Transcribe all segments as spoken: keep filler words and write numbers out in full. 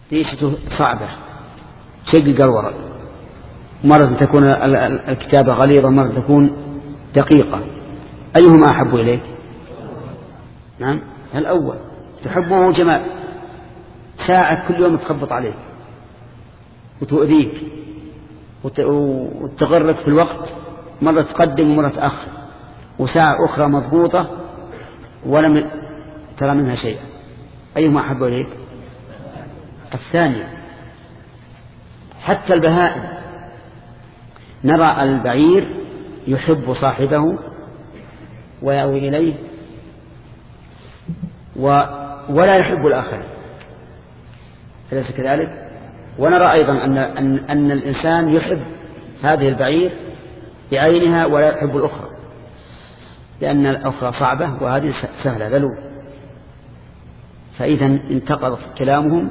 ريشته صعبة شقق الورق، مرة تكون الكتابة غليظة، مرة تكون دقيقة، أيهما أحب إليك؟ نعم الأول، تحبه جمال، ساعة كل يوم تخبط عليك وتؤذيك وتغرك في الوقت، مرة تقدم ومرة تأخر، وساعة أخرى مضبوطة ولم ترى منها شيئا، أيهما أحب إليك؟ الثانية. حتى البهائم نرى البعير يحب صاحبه ويأوي إليه و... ولا يحب الآخر، أليس كذلك؟ ونرى أيضا أن, أن, أن الإنسان يحب هذه البعير بعينها ولا يحب الأخرى، لأن الأخرى صعبة وهذه سهلة ذلول. فإذا انتقض كلامهم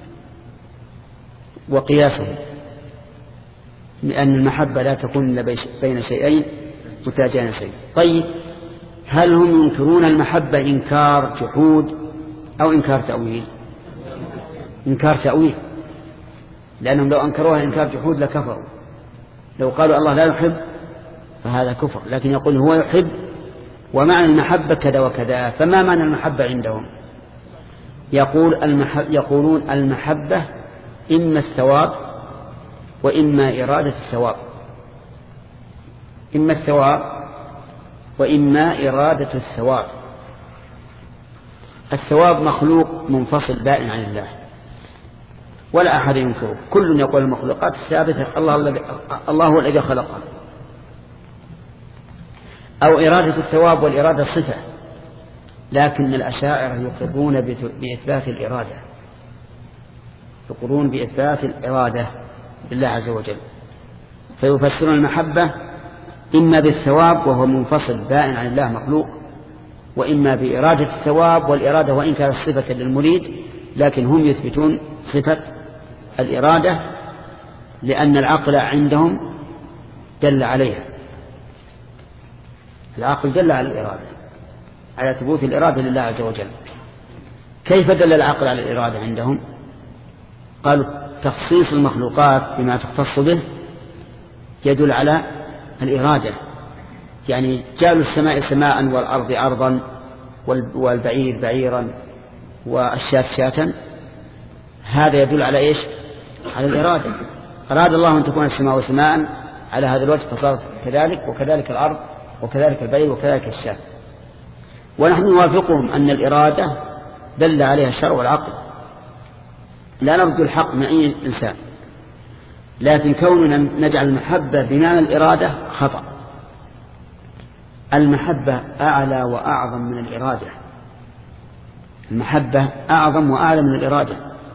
وقياسهم، لأن المحبة لا تكون إلا بين شيئين متجانسين. طيب، هل هم ينكرون المحبة إنكار جحود أو إنكار تأويل؟ إنكار تأويل، لأنهم لو أنكروها إنكار جحود لكفروا. لو قالوا الله لا يحب فهذا كفر، لكن يقول هو يحب ومعنى المحبة كذا وكذا. فما معنى المحبة عندهم؟ يقول المحب يقولون المحبة إما الثواب وإما إرادة الثواب، إما الثواب وإما إرادة الثواب. الثواب مخلوق منفصل بائن عن الله ولا أحد ينكره، كل يقول المخلوقات الثابتة الله الذي الله هو الذي خلقها. أو إرادة الثواب والإرادة صفة، لكن الأشاعرة يقرون بإثبات الإرادة، يقرون بإثبات الإرادة بالله عز وجل، فيفسرون المحبة إما بالثواب وهو منفصل بائن عن الله مخلوق، وإما بإرادة الثواب، والإرادة وإن كانت صفة للمريد لكن هم يثبتون صفة الإرادة، لأن العقل عندهم دل عليها، العقل دل على الإرادة، على ثبوت الإرادة لله عز وجل. كيف دل العقل على الإرادة عندهم؟ قالوا تخصيص المخلوقات بما تختص به يدل على الإرادة، يعني جعلوا السماء سماء والأرض أرضا والبعير بعيرا والشاة شاة، هذا يدل على إيش؟ على الإرادة. أراد الله أن تكون السماء سماء على هذا الوجه فصارت كذلك، وكذلك الأرض وكذلك البعير وكذلك الشاة. ونحن نوافقهم أن الإرادة دل عليها الشرع والعقل، لا نرجو الحق من أي إنسان، لكن كوننا نجعل المحبة بمعنى الإرادة خطأ. المحبة أعلى وأعظم من الإرادة، المحبة أعظم وأعلى من الإرادة.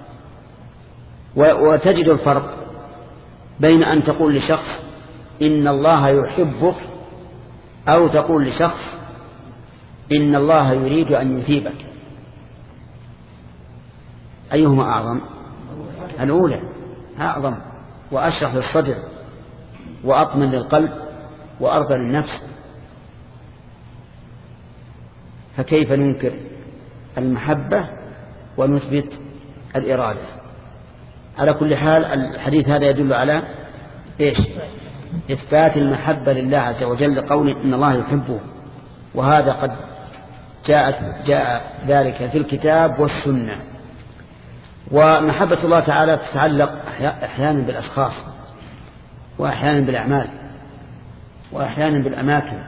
وتجد الفرق بين أن تقول لشخص إن الله يحبك أو تقول لشخص إن الله يريد أن يثيبك، أيهما أعظم؟ الأولى أعظم وأشرح للصدر وأطمن للقلب وأرضى للنفس. فكيف ننكر المحبة ونثبت الإرادة؟ على كل حال الحديث هذا يدل على إيش؟ إثبات المحبة لله عز وجل لقول إن الله يحبه، وهذا قد جاءت جاء ذلك في الكتاب والسنة. ومحبة الله تعالى تتعلق أحيانا بالأشخاص، وأحيانا بالأعمال، وأحيانا بالأماكن،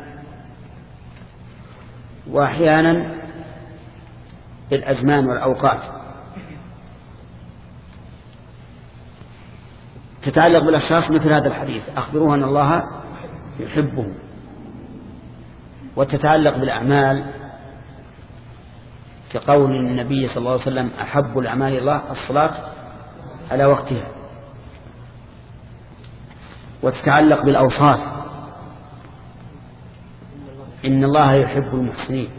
وأحيانا بالأزمان والأوقات. تتعلق بالأشخاص مثل هذا الحديث أخبروه أن الله يحبه. وتتعلق بالأعمال كقول النبي صلى الله عليه وسلم أحب الأعمال إلى الله الصلاة على وقتها. وتتعلق بالأوصاف إن الله يحب المحسنين.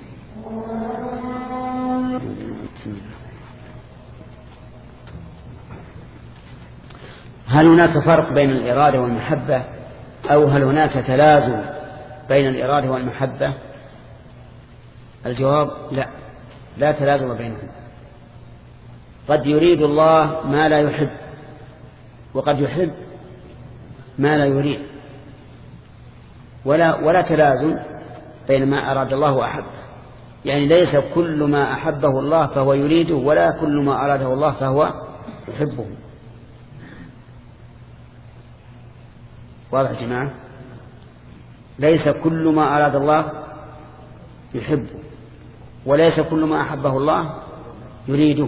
هل هناك فرق بين الإرادة والمحبة أو هل هناك تلازم بين الإرادة والمحبة؟ الجواب لا، لا تلازم بينهم، قد يريد الله ما لا يحب، وقد يحب ما لا يريد، ولا, ولا تلازم بين ما أراد الله وأحبه. يعني ليس كل ما أحبه الله فهو يريده، ولا كل ما أراده الله فهو يحبه. واضح يا جماعة؟ ليس كل ما أراد الله يحبه، وليس كل ما أحبه الله يريده.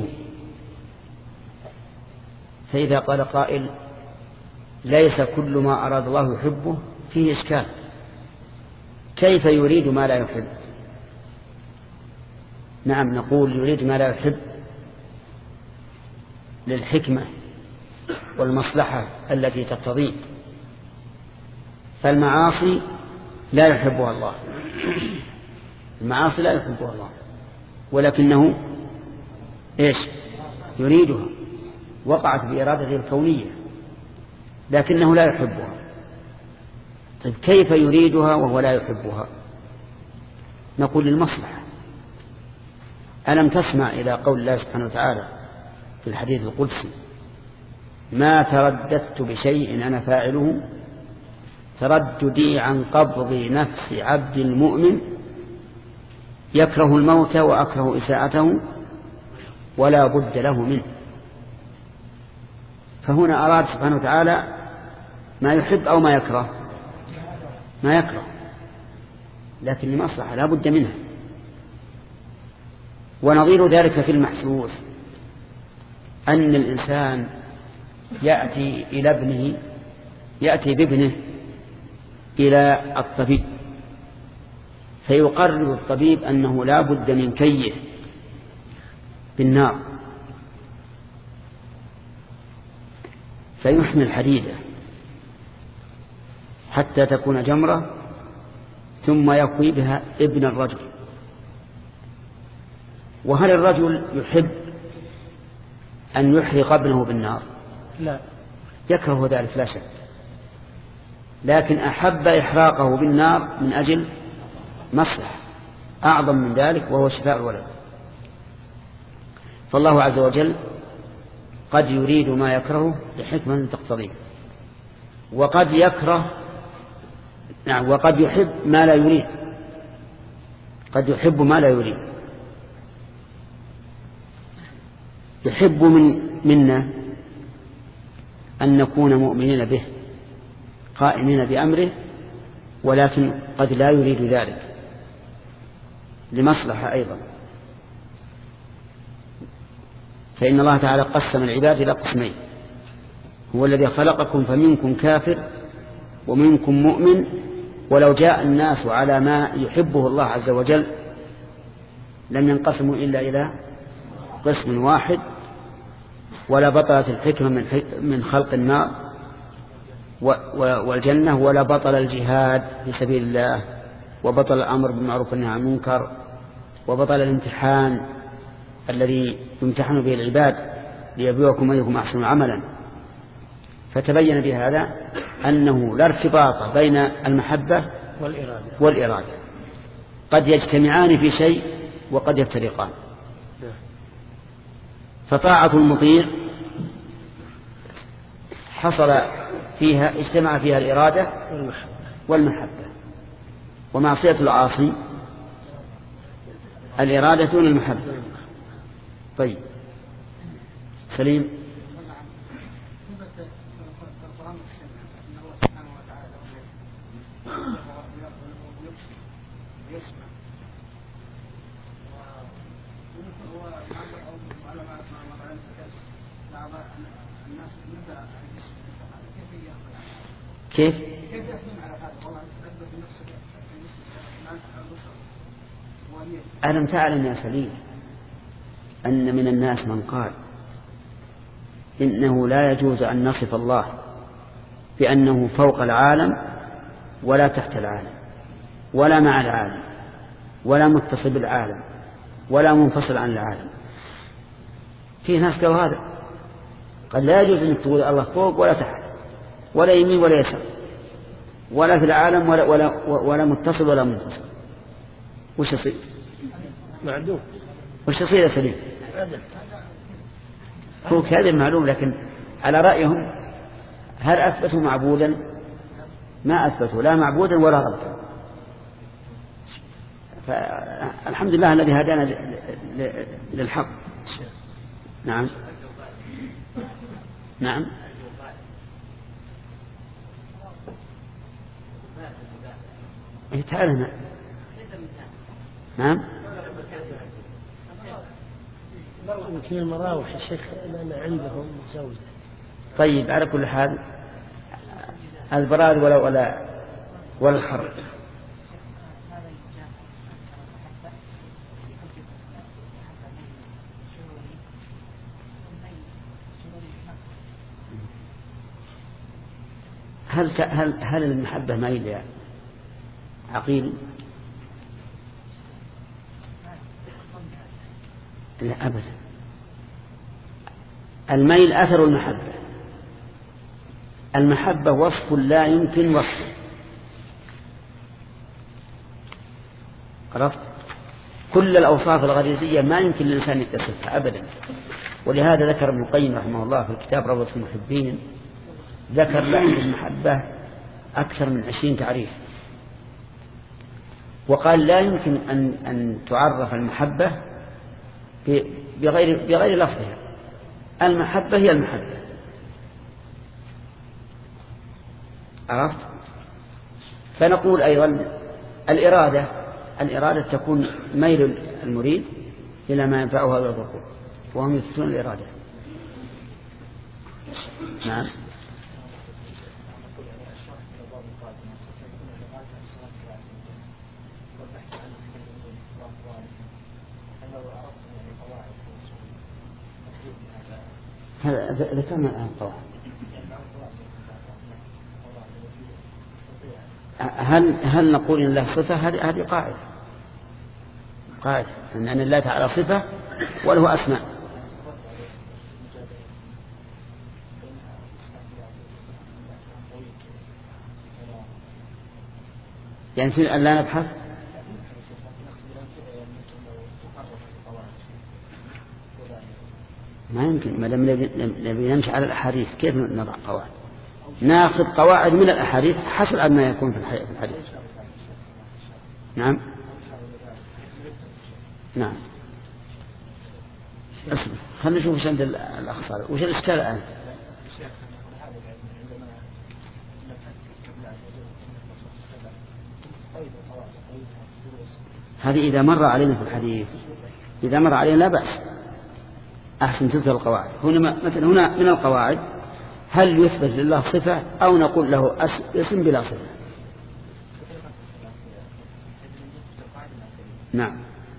فإذا قال قائل ليس كل ما أراد الله يحبه، فيه إشكال. كيف يريد ما لا يحب؟ نعم، نقول يريد ما لا يحب للحكمة والمصلحة التي تقتضيه. فالمعاصي لا يحبها الله، المعاصي لا يحبها الله، ولكنه إيش يريدها، وقعت بإرادته الكونية، لكنه لا يحبها. طيب كيف يريدها وهو لا يحبها؟ نقول للمصلحة. ألم تسمع إلى قول الله سبحانه وتعالى في الحديث القدسي: ما ترددت بشيء أنا فاعله ترددي عن قبض نفس عبد المؤمن يكره الموت وأكره إساءته ولا بد له منه. فهنا أراد سبحانه وتعالى ما يحب أو ما يكره؟ ما يكره، لكن لمصلحة لا بد منها. ونظير ذلك في المحسوس أن الإنسان يأتي إلى ابنه يأتي بابنه إلى الطبيب، فيقرر الطبيب أنه لا بد من كيه بالنار، فيحمل حديدة حتى تكون جمرة، ثم يقوي بها ابن الرجل. وهل الرجل يحب أن يحرق ابنه بالنار؟ لا، يكره ذلك لا شك، لكن أحب إحراقه بالنار من أجل مصلحة أعظم من ذلك، وهو شفاء الولد. فالله عز وجل قد يريد ما يكره لحكمة تقتضيه، وقد يكره نعم وقد يحب ما لا يريد، قد يحب ما لا يريد. يحب من منا أن نكون مؤمنين به قائمين بأمره، ولكن قد لا يريد ذلك لمصلحة أيضا. فإن الله تعالى قسم العباد إلى قسمين: هو الذي خلقكم فمنكم كافر ومنكم مؤمن، ولو جاء الناس على ما يحبه الله عز وجل لم ينقسموا إلا إلى قسم واحد، ولا بطلت الحكمة من خلق النار والجنة، ولا بطل الجهاد في سبيل الله، وبطل الأمر بالمعروف والنهي عن المنكر، وبطل الامتحان الذي يمتحن به العباد ليبلوكم أيكم أحسن عملا. فتبين بهذا أنه لا ارتباط بين المحبة والإرادة, والإرادة. قد يجتمعان في شيء وقد يفترقان. فطاعة المطيع حصل فيها اجتمع فيها الإرادة والمحبة، ومعصية العاصي الإرادة دون المحبة. طيب سليم. كيف؟ ألم تعلم يا سليم أن من الناس من قال إنه لا يجوز أن نصف الله بأنه فوق العالم ولا تحت العالم ولا مع العالم ولا متصل بالعالم ولا منفصل عن العالم؟ في ناس قالوا هذا، قد لا يجوز أن تقول الله فوق ولا تحت ولا يمين ولا يسار ولا في العالم ولا, ولا, ولا متصل ولا منفصل. وش يصير؟ معدوم. وش يصير يا سليم؟ هو كذا معلوم، لكن على رأيهم هل أثبتوا معبودا؟ ما أثبتوا لا معبودا ولا ربا. فالحمد لله الذي هدانا للحق. نعم نعم تعالى. نعم يمكن المراوح يا شيخ لأن عندهم زوجة. طيب على كل حال البراد ولا ولا ولا الخر. هل هل هل المحبة ميل يا عقيل؟ لا أبدا. الميل أثر المحبة. المحبة وصف لا يمكن وصفه. عرفت؟ كل الأوصاف الغريزية ما يمكن للإنسان يتصفها أبدا. ولهذا ذكر ابن القيم رحمه الله في الكتاب روضة المحبين، ذكر لعن المحبة أكثر من عشرين تعريف، وقال لا يمكن أن أن تعرف المحبة بغير بغير لفظها. المحبة هي المحبة. عرفت؟ فنقول أيضا الإرادة الإرادة تكون ميل المريد إلى ما ينفعه ويضره، وهم يثبتون الإرادة. نعم هذا ذكرنا الآن طبعا. هل هل نقول إن الله صفة؟ هذه هذه قاعدة قاعدة أن الله تعالى صفة وله أسماء. يعني في أن لا نبحث. ما يمكن ما دام نبي نمشي على الأحاديث كيف نضع قواعد؟ ناخذ قواعد من الأحاديث حسب ما يكون في الحديث. نعم نعم أصبر خلنا نشوف وش عند الأخصار وش الإشكال الآن. هذه إذا مر علينا في الحديث، إذا مر علينا لا بأس، أحسن تذكر القواعد. هنا مثلا هنا من القواعد هل يثبت لله صفة أو نقول له اسم بلا صفة. نعم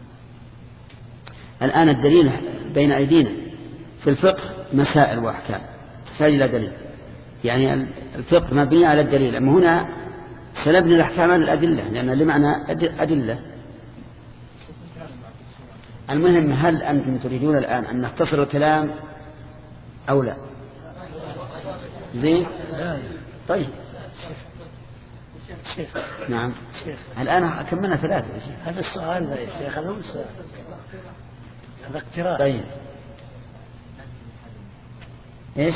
الآن الدليل بين أيدينا في الفقه مسائل وأحكام تحتاج إلى دليل، يعني الفقه مبني على الدليل. أما هنا سلبنا الأحكام عن الأدلة لأن لمعنى أدلة. المهم هل أنتم تريدون الآن أن نختصر الكلام أو لا؟ زين طيب نعم الآن كملنا ثلاثة. هذا السؤال يا شيخ هذا سؤال هذا اقتراح. طيب ايش؟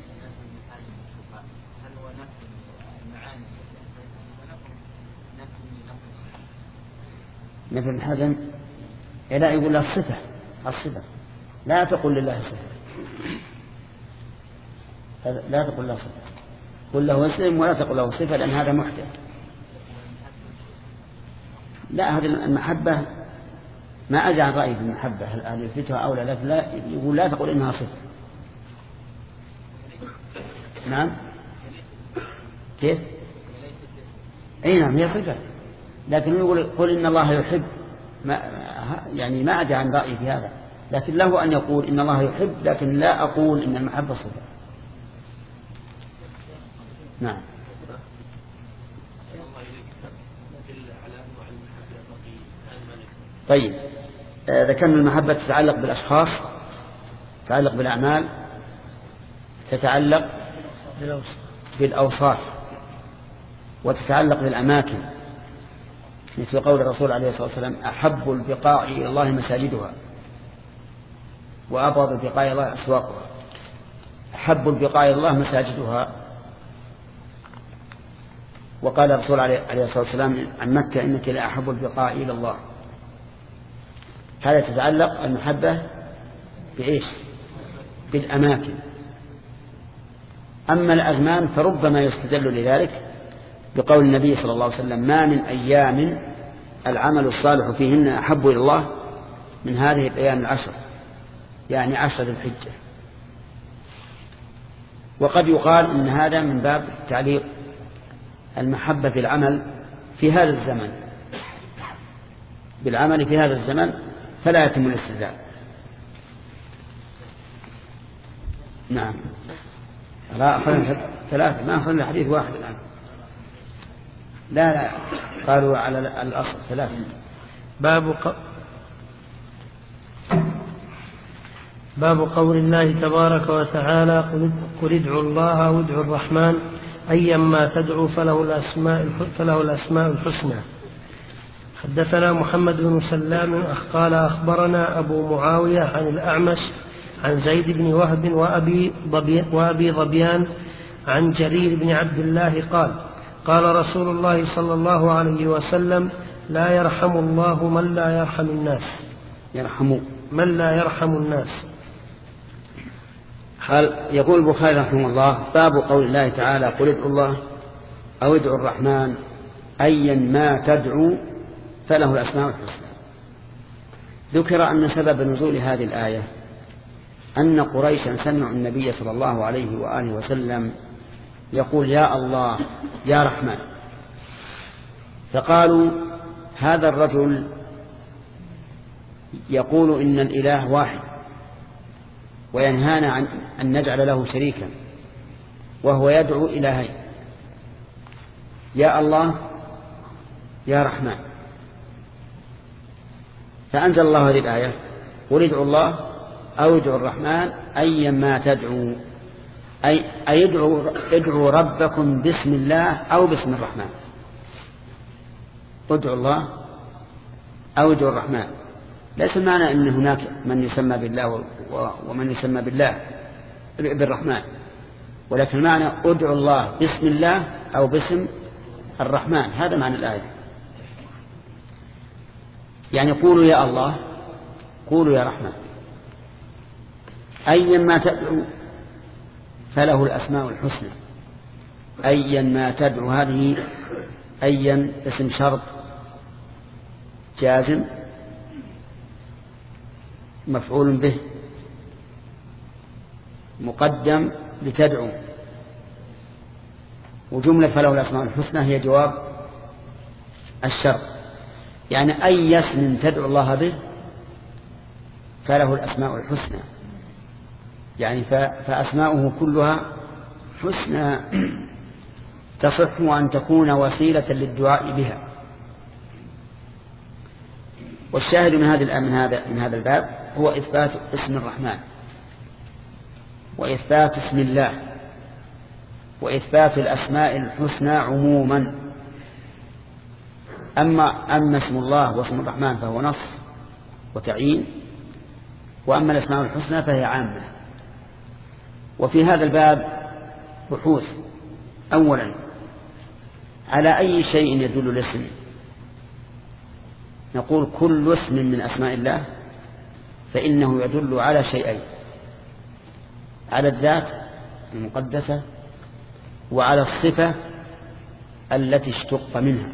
نفي الحزم لا يقول له الصفة الصفة لا تقول لله صفة، لا تقول له صفة، قل له اسم ولا تقول له صفة لأن هذا محدث. لا هذه المحبة ما أدري عن رأيي في المحبة هل يثبتها أو لا. لا يقول لا تقول إنها صفة. نعم كيف؟ أي نعم هي صفة، لكن يقول قل إن الله يحب ما يعني ما أدري عن رأيي في هذا، لكن له أن يقول إن الله يحب لكن لا أقول إن المحبة صفة. نعم طيب ذكرنا المحبة تتعلق بالأشخاص، تتعلق بالأعمال، تتعلق بالأوصاف، وتتعلق بالأماكن، مثل قول الرسول عليه الصلاة والسلام أحب البقاع إلى الله مساجدها وأبغض البقاع إلى الله أسواقها. أحب البقاع إلى الله مساجدها. وقال الرسول عليه الصلاة والسلام عن مكة إنك لأحب البقاع إلى الله. هذا تتعلق المحبة بإيش؟ بالأماكن. أما الأزمان فربما يستدل لذلك بقول النبي صلى الله عليه وسلم ما من أيام العمل الصالح فيهن أحب إلى الله من هذه الأيام العشر، يعني عشر ذي الحجة. وقد يقال إن هذا من باب تعليق المحبة في العمل في هذا الزمن بالعمل في هذا الزمن فلا يتم الاستدلال. نعم. لا أخذنا ثلاثة، ما أخذنا حديث واحد الآن. لا لا قالوا على الأصل ثلاثة. باب ق... باب قول الله تبارك وتعالى قل ادعوا الله أو ادعوا الرحمن أيما تدعوا فله الأسماء فله الأسماء الحسنى. حدثنا محمد بن سلام قال أخبرنا أبو معاوية عن الأعمش عن زيد بن وهب وأبي, ضبي وأبي ضبيان عن جرير بن عبد الله قال قال رسول الله صلى الله عليه وسلم لا يرحم الله من لا يرحم الناس. يرحم من لا يرحم الناس. قال يقول البخاري رحمه الله باب قول الله تعالى قل ادعوا الله أو ادعوا الرحمن أيا ما تدعو فله الأسماء الحسنى. ذكر أن سبب نزول هذه الآية أن قريشا سمعوا النبي صلى الله عليه وآله وسلم يقول يا الله يا رحمن، فقالوا هذا الرجل يقول إن الإله واحد وينهانا عن أن نجعل له شريكا وهو يدعو إلهين يا الله يا رحمن. فأنزل الله هذه الآية قل ادعوا الله أو ادعوا الرحمن أيا ما تدعوا، أي ادعوا ادعوا ربكم باسم الله أو باسم الرحمن. ادعوا الله أو ادعوا الرحمن. ليس معنى أن هناك من يسمى بالله ومن يسمى بالله بالرحمن، ولكن معنى ادعوا الله باسم الله أو باسم الرحمن. هذا معنى الآية. يعني قولوا يا الله قولوا يا رحمن أيا ما تدعو فله الأسماء الحسنى. أيا ما تدعو هذه أيا اسم شرط جازم مفعول به مقدم لتدعو، وجملة فله الأسماء الحسنى هي جواب الشرط. يعني أي اسم تدعو الله به فله الأسماء الحسنى، يعني فأسماؤه كلها حسنى تصح أن تكون وسيلة للدعاء بها. والشاهد من هذا من هذا من هذا الباب هو إثبات اسم الرحمن وإثبات اسم الله وإثبات الأسماء الحسنى عموما. أما أما اسم الله واسم الرحمن فهو نص وتعيين، وأما الأسماء الحسنى فهي عامة. وفي هذا الباب بحوث. أولا على أي شيء يدل الاسم؟ نقول كل اسم من أسماء الله فإنه يدل على شيئين: على الذات المقدسة وعلى الصفة التي اشتق منها.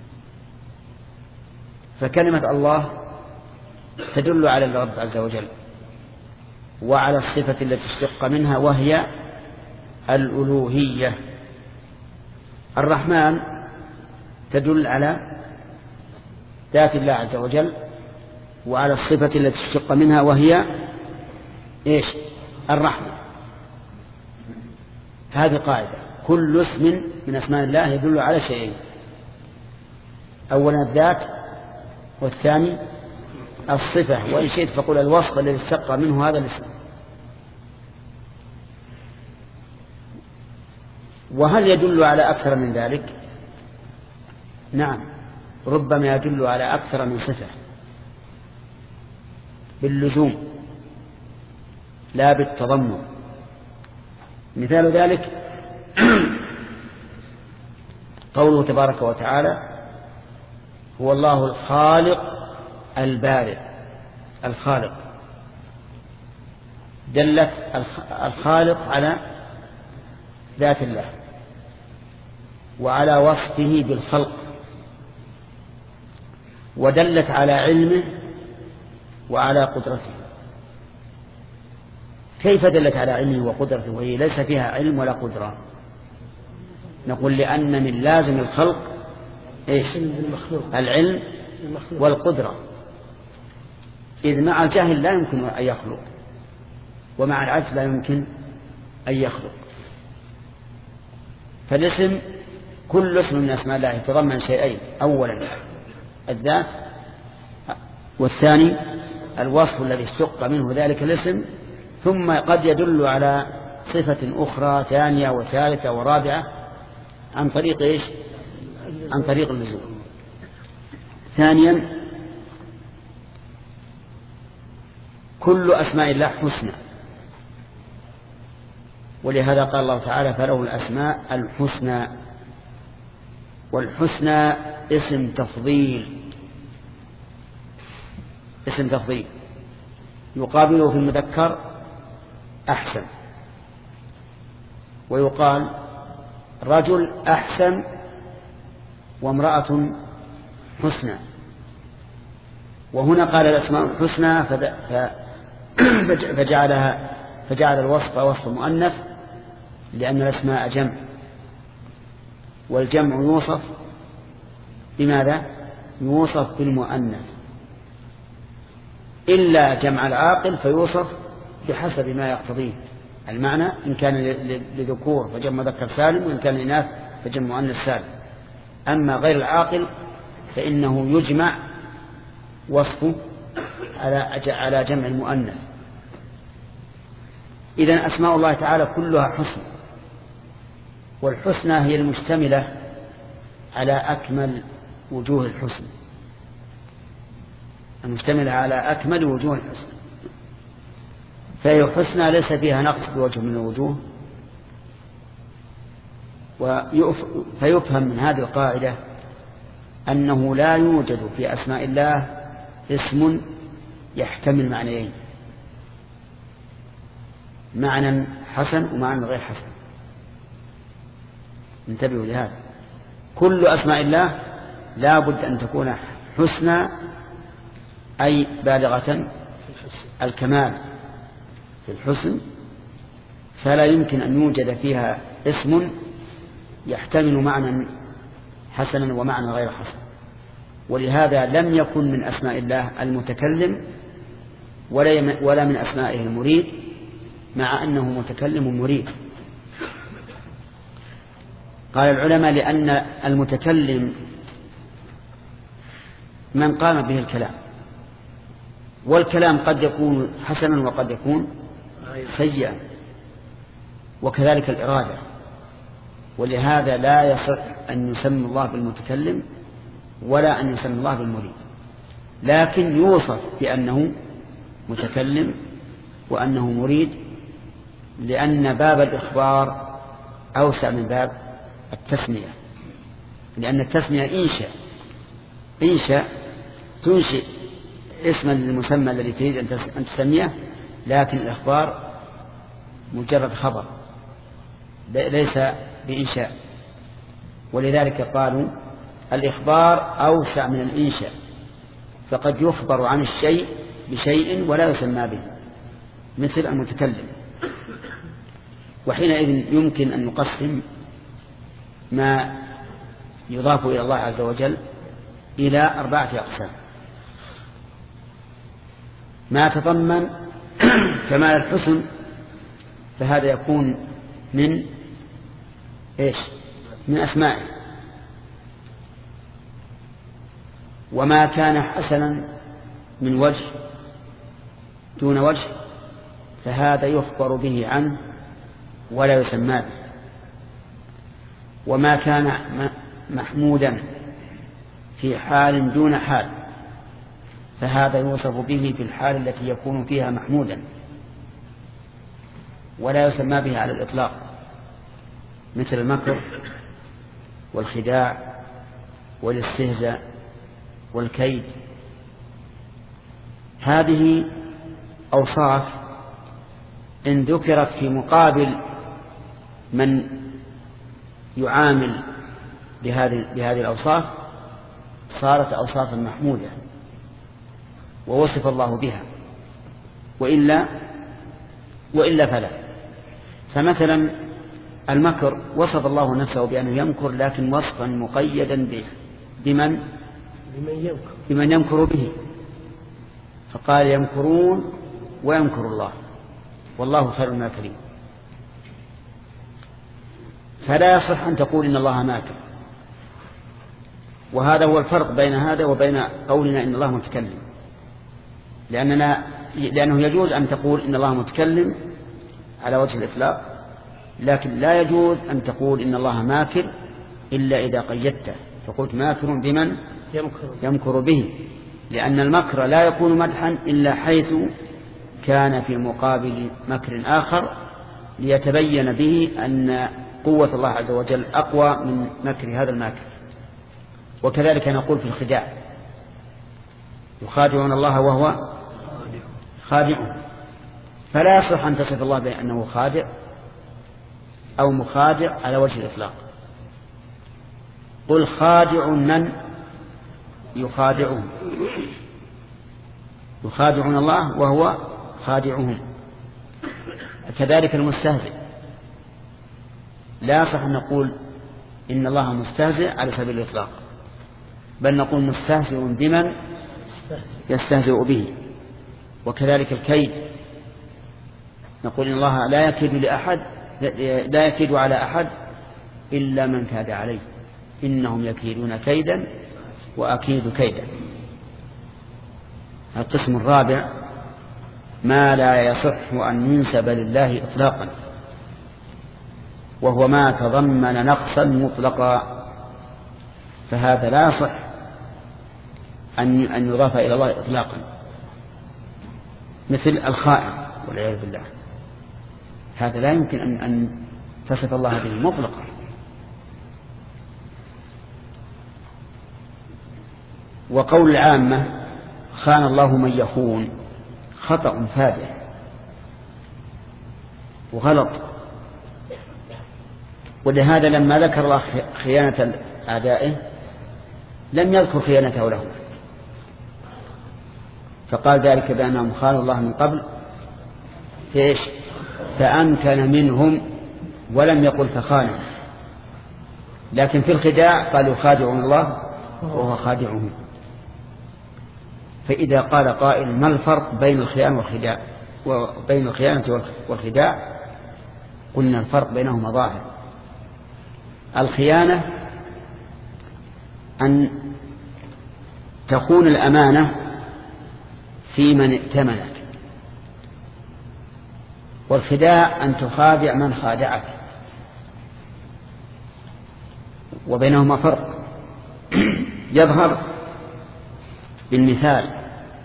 فكلمة الله تدل على الرب عز وجل وعلى الصفة التي اشتق منها وهي الألوهية. الرحمن تدل على ذات الله عز وجل وعلى الصفة التي اشتق منها وهي إيش؟ الرحمة. هذه قاعدة: كل اسم من أسماء الله يدل على شيئين: أولا الذات، والثاني الصفة، وإن شئت فقل الوصف الذي اشتق منه هذا الاسم. وهل يدل على أكثر من ذلك؟ نعم، ربما يدل على أكثر من صفة باللزوم لا بالتضمن. مثال ذلك قوله تبارك وتعالى هو الله الخالق البارئ. الخالق دلت الخالق على ذات الله وعلى وصفه بالخلق، ودلت على علمه وعلى قدرته. كيف دلت على علمه وقدرته وهي ليس فيها علم ولا قدرة؟ نقول لأن من لازم الخلق إيش؟ العلم والقدرة، إذ مع الجهل لا يمكن أن يخلق، ومع العجز لا يمكن أن يخلق. فالاسم كل اسم من أسماء الله يتضمن شيئين: أولا الذات، والثاني الوصف الذي اشتق منه ذلك الاسم، ثم قد يدل على صفة أخرى ثانية وثالثة ورابعة عن طريق إيش؟ عن طريق اللزوم. ثانيا كل أسماء الله حسنى، ولهذا قال الله تعالى فله الأسماء الحسنى. والحسنى اسم تفضيل، اسم تفضيل يقابله في المذكر أحسن، ويقال رجل أحسن وامرأة حسنى. وهنا قال الأسماء الحسنى فجعلها فجعل الوصف وصف مؤنث، لأن الأسماء جمع، والجمع يوصف بماذا؟ يوصف بالمؤنث، إلا جمع العاقل فيوصف بحسب ما يقتضيه المعنى، إن كان لذكور فجمع مذكر سالم، وإن كان لإناث فجمع مؤنث سالم. أما غير العاقل فإنه يجمع وصفه على جمع المؤنث. إذن أسماء الله تعالى كلها حسن، والحسنى هي المشتملة على أكمل وجوه الحسن، المشتملة على أكمل وجوه الحسن، فهي حسنى ليس فيها نقص بوجه من الوجوه. فيفهم من هذه القاعدة أنه لا يوجد في أسماء الله اسم يحتمل معنيين، معنى حسن ومعنى غير حسن. انتبهوا لهذا، كل أسماء الله لا بد أن تكون حسنى، أي بالغة الكمال في الحسن، فلا يمكن أن يوجد فيها اسم يحتمل معنى حسنا ومعنى غير حسن. ولهذا لم يكن من أسماء الله المتكلم ولا من أسمائه المريد، مع أنه متكلم مريد. قال العلماء لأن المتكلم من قام به الكلام، والكلام قد يكون حسنا وقد يكون سيئا، وكذلك الإرادة. ولهذا لا يصح أن يسمى الله بالمتكلم ولا أن يسمى الله بالمريد، لكن يوصف بأنه متكلم وأنه مريد، لأن باب الإخبار أوسع من باب التسمية، لأن التسمية إنشاء إنشاء تنشئ اسما للمسمى الذي تريد أن تسميه، لكن الإخبار مجرد خبر ليس بإنشاء. ولذلك قالوا الإخبار أوسع من الإنشاء، فقد يخبر عن الشيء بشيء ولا يسمى به، مثل المتكلم. وحينئذ يمكن أن نقسم ما يضاف إلى الله عز وجل إلى أربعة أقسام: ما تضمن كمال الحسن فهذا يكون من إيش؟ من أسمائه. وما كان حسنا من وجه دون وجه فهذا يخبر به عنه ولا يسمى به. وما كان محمودا في حال دون حال فهذا يوصف به في الحال التي يكون فيها محمودا. ولا يسمى به على الإطلاق، مثل المكر والخداع والاستهزاء والكيد. هذه أوصاف إن ذكرت في مقابل من يعامل بهذه, بهذه الأوصاف صارت أوصافا محمودة ووصف الله بها، وإلا, وإلا فلا. فمثلا المكر وصف الله نفسه بأنه يمكر، لكن وصفا مقيدا بمن بمن يمكر به، فقال يمكرون ويمكر الله والله خير الماكرين. فلا يصح أن تقول إن الله ماكر، وهذا هو الفرق بين هذا وبين قولنا إن الله متكلم، لأننا لأنه يجوز أن تقول إن الله متكلم على وجه الإطلاق، لكن لا يجوز أن تقول إن الله ماكر إلا إذا قيدته، فقلت ماكر بمن يمكر, يمكر به، لأن المكر لا يكون مدحا إلا حيث كان في مقابل مكر آخر ليتبين به أن قوة الله عز وجل أقوى من مكر هذا الماكر. وكذلك نقول في الخداع، يخادعون الله وهو خادع، فلا يصح أن تصف الله بأنه خادع أو مخادع على وجه الإطلاق. قل خادع من يخادعهم، يخادعون الله وهو خادعهم. كذلك المستهزئ، لا يصح أن نقول إن الله مستهزئ على سبيل الإطلاق، بل نقول مستهزئ بمن يستهزئ به. وكذلك الكيد، نقول إن الله لا يكيد لأحد لا يكيد على أحد إلا من كاد عليه، إنهم يكيدون كيدا وأكيد كيدا. القسم الرابع ما لا يصح أن ينسب لله إطلاقا، وهو ما تضمن نقصا مطلقا، فهذا لا يصح أن يضاف إلى الله إطلاقا، مثل الخائن والعياذ بالله، هذا لا يمكن أن, أن تصف الله به مطلقا. وقول العامة خان الله من يخون خطأ فادح وغلط، ولهذا لما ذكر الله خيانة أعدائه لم يذكر خيانته له، فقال ذلك بأنهم خانوا الله من قبل فإيش فأمكن منهم، ولم يقل فخانوا. لكن في الخداع قال يخادعون الله وهو خادعهم. فإذا قال قائل ما الفرق بين الخيانة والخداع وبين الخيانة والخداع، قلنا الفرق بينهما ظاهر. الخيانة أن تخون الأمانة في من ائتمنك، والخداع أن تخادع من خادعك، وبينهما فرق يظهر بالمثال.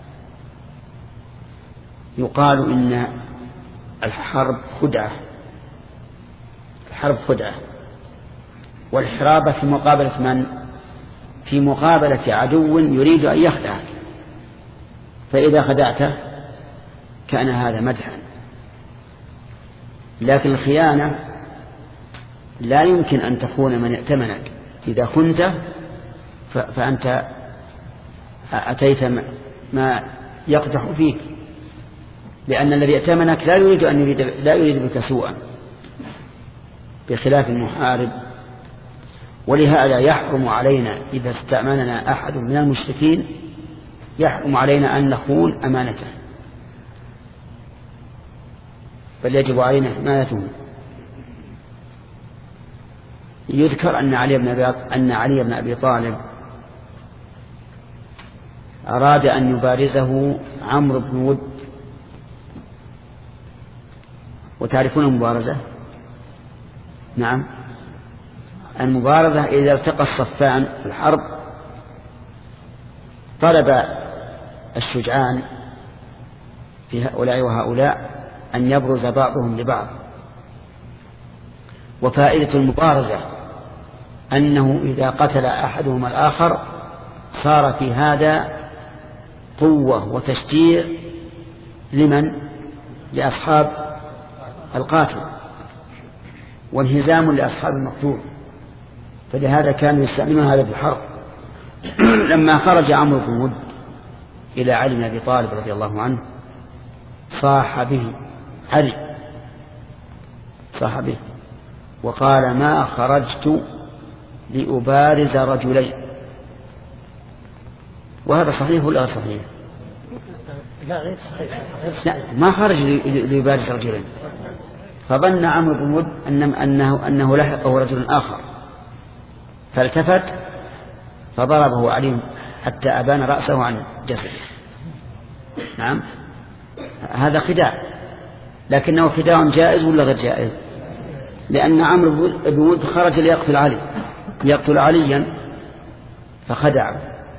يقال إن الحرب خدعة، الحرب خدعة، والحرابة في مقابلة من؟ في مقابلة عدو يريد أن يخدعك، فإذا خدعته كان هذا مدحا. لكن الخيانة لا يمكن أن تخون من ائتمنك، إذا خنت فأنت أتيت ما يقدح فيك، لأن الذي ائتمنك لا يريد أن يريد لا يريد بك سوءا، بخلاف المحارب. ولهذا يحرم علينا إذا استأمننا أحد من المشركين يحرم علينا أن نخون أمانته، بل يجب علينا حمايته. يذكر أن علي بن أبي أن علي بن أبي طالب أراد أن يبارزه عمرو بن ود، وتعرفون المبارزة؟ نعم، المبارزة إذا التقى الصفان في الحرب طلب الشجعان في هؤلاء وهؤلاء أن يبرز بعضهم لبعض، وفائدة المبارزة أنه إذا قتل أحدهما الآخر صار في هذا قوة وتشجيع لمن؟ لأصحاب القاتل، وانهزام لأصحاب المقتول. فلهذا كانوا يستعملون هذا في الحرب. لما خرج عمرو بن ود إلى علي بن أبي طالب رضي الله عنه صاح به علي، صاح به وقال: ما خرجت لأبارز رجلين. وهذا صحيح ولا غير صحيح؟ لا غير صحيح. لا، ما خرج ليبارز رجلين. فظن عمرو بن ود أنه, أنه لحقه رجل آخر، فالتفت فضربه علي حتى أبان رأسه عن جسده. نعم، هذا خداع، لكنه خداع جائز ولا غير جائز؟ لأن عمرو بن ود خرج ليقتل علي ليقتل عليا فخدعه،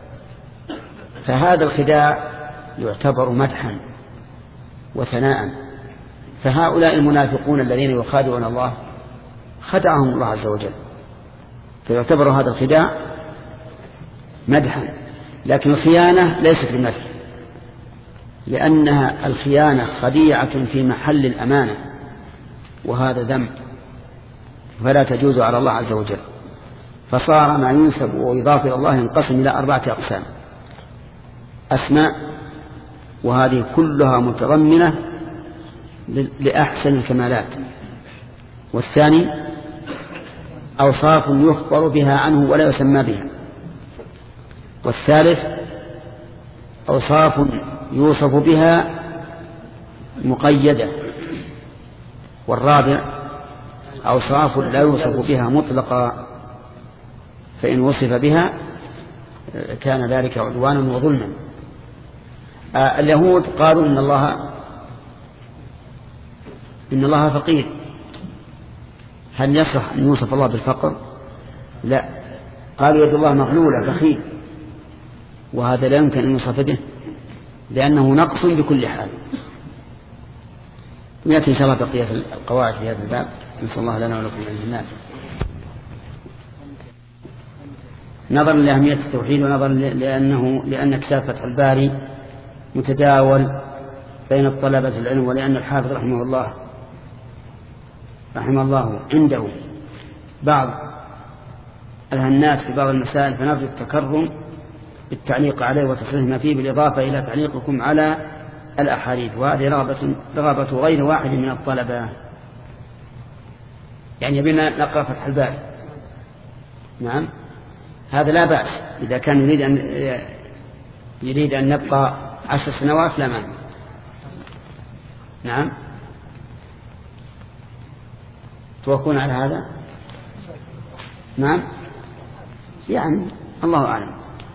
فهذا الخداع يعتبر مدحا وثناء. فهؤلاء المنافقون الذين يخادعون الله خدعهم الله عز وجل، فيعتبر هذا الخداع مدحا. لكن الخيانة ليست بمدح، لأنها الخيانة خديعة في محل الأمانة، وهذا ذنب فلا تجوز على الله عز وجل. فصار ما ينسب ويضاف إلى الله ينقسم إلى أربعة أقسام: أسماء، وهذه كلها متضمنة لأحسن الكمالات. والثاني أوصاف يخبر بها عنه ولا يسمى بها. والثالث أوصاف يوصف بها مقيدة. والرابع أوصاف لا يوصف بها مطلقا، فإن وصف بها كان ذلك عدوانا وظلما. آه اليهود قالوا إن الله إن الله فقير. هل يصح أن يوصف الله بالفقر؟ لا، قالوا يد الله مغلولة بخيل، وهذا لا يمكن أن يوصف به لأنه نقص بكل حال. ويأتي إن شاء الله بقية القواعد في هذا الباب. نسأل الله لنا ولكم الجنات. نظرا لأهمية التوحيد، ونظرا لأنه لأن كتاب فتح الباري متداول بين طلبة العلم، ولأن الحافظ رحمه الله رحمه الله عنده بعض الهنات في بعض المسائل، فنرجو التكرم بالتعليق عليه وتصحيح ما فيه، بالإضافة إلى تعليقكم على الأحاديث. وهذه رغبة, رغبة غير واحد من الطلبة، يعني يبينا نقرأ فتح الباري. نعم، هذا لا بأس إذا كان يريد أن يريد أن نبقى عشر سنوات لا مانع. نعم، توقفون على هذا. نعم، يعني الله أعلم.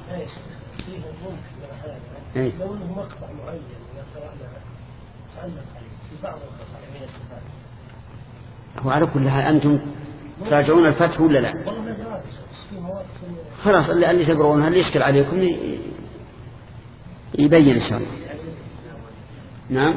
إيه؟ لو أنه مقطع معين يقرأنا تعلق عليه في بعض القطع من الصفات. وعلى كل حال أنتم تراجعون الفتح ولا لا؟ خلاص، اللي اللي تقرؤونها اللي يشكل عليكم يبين إن شاء الله. نعم.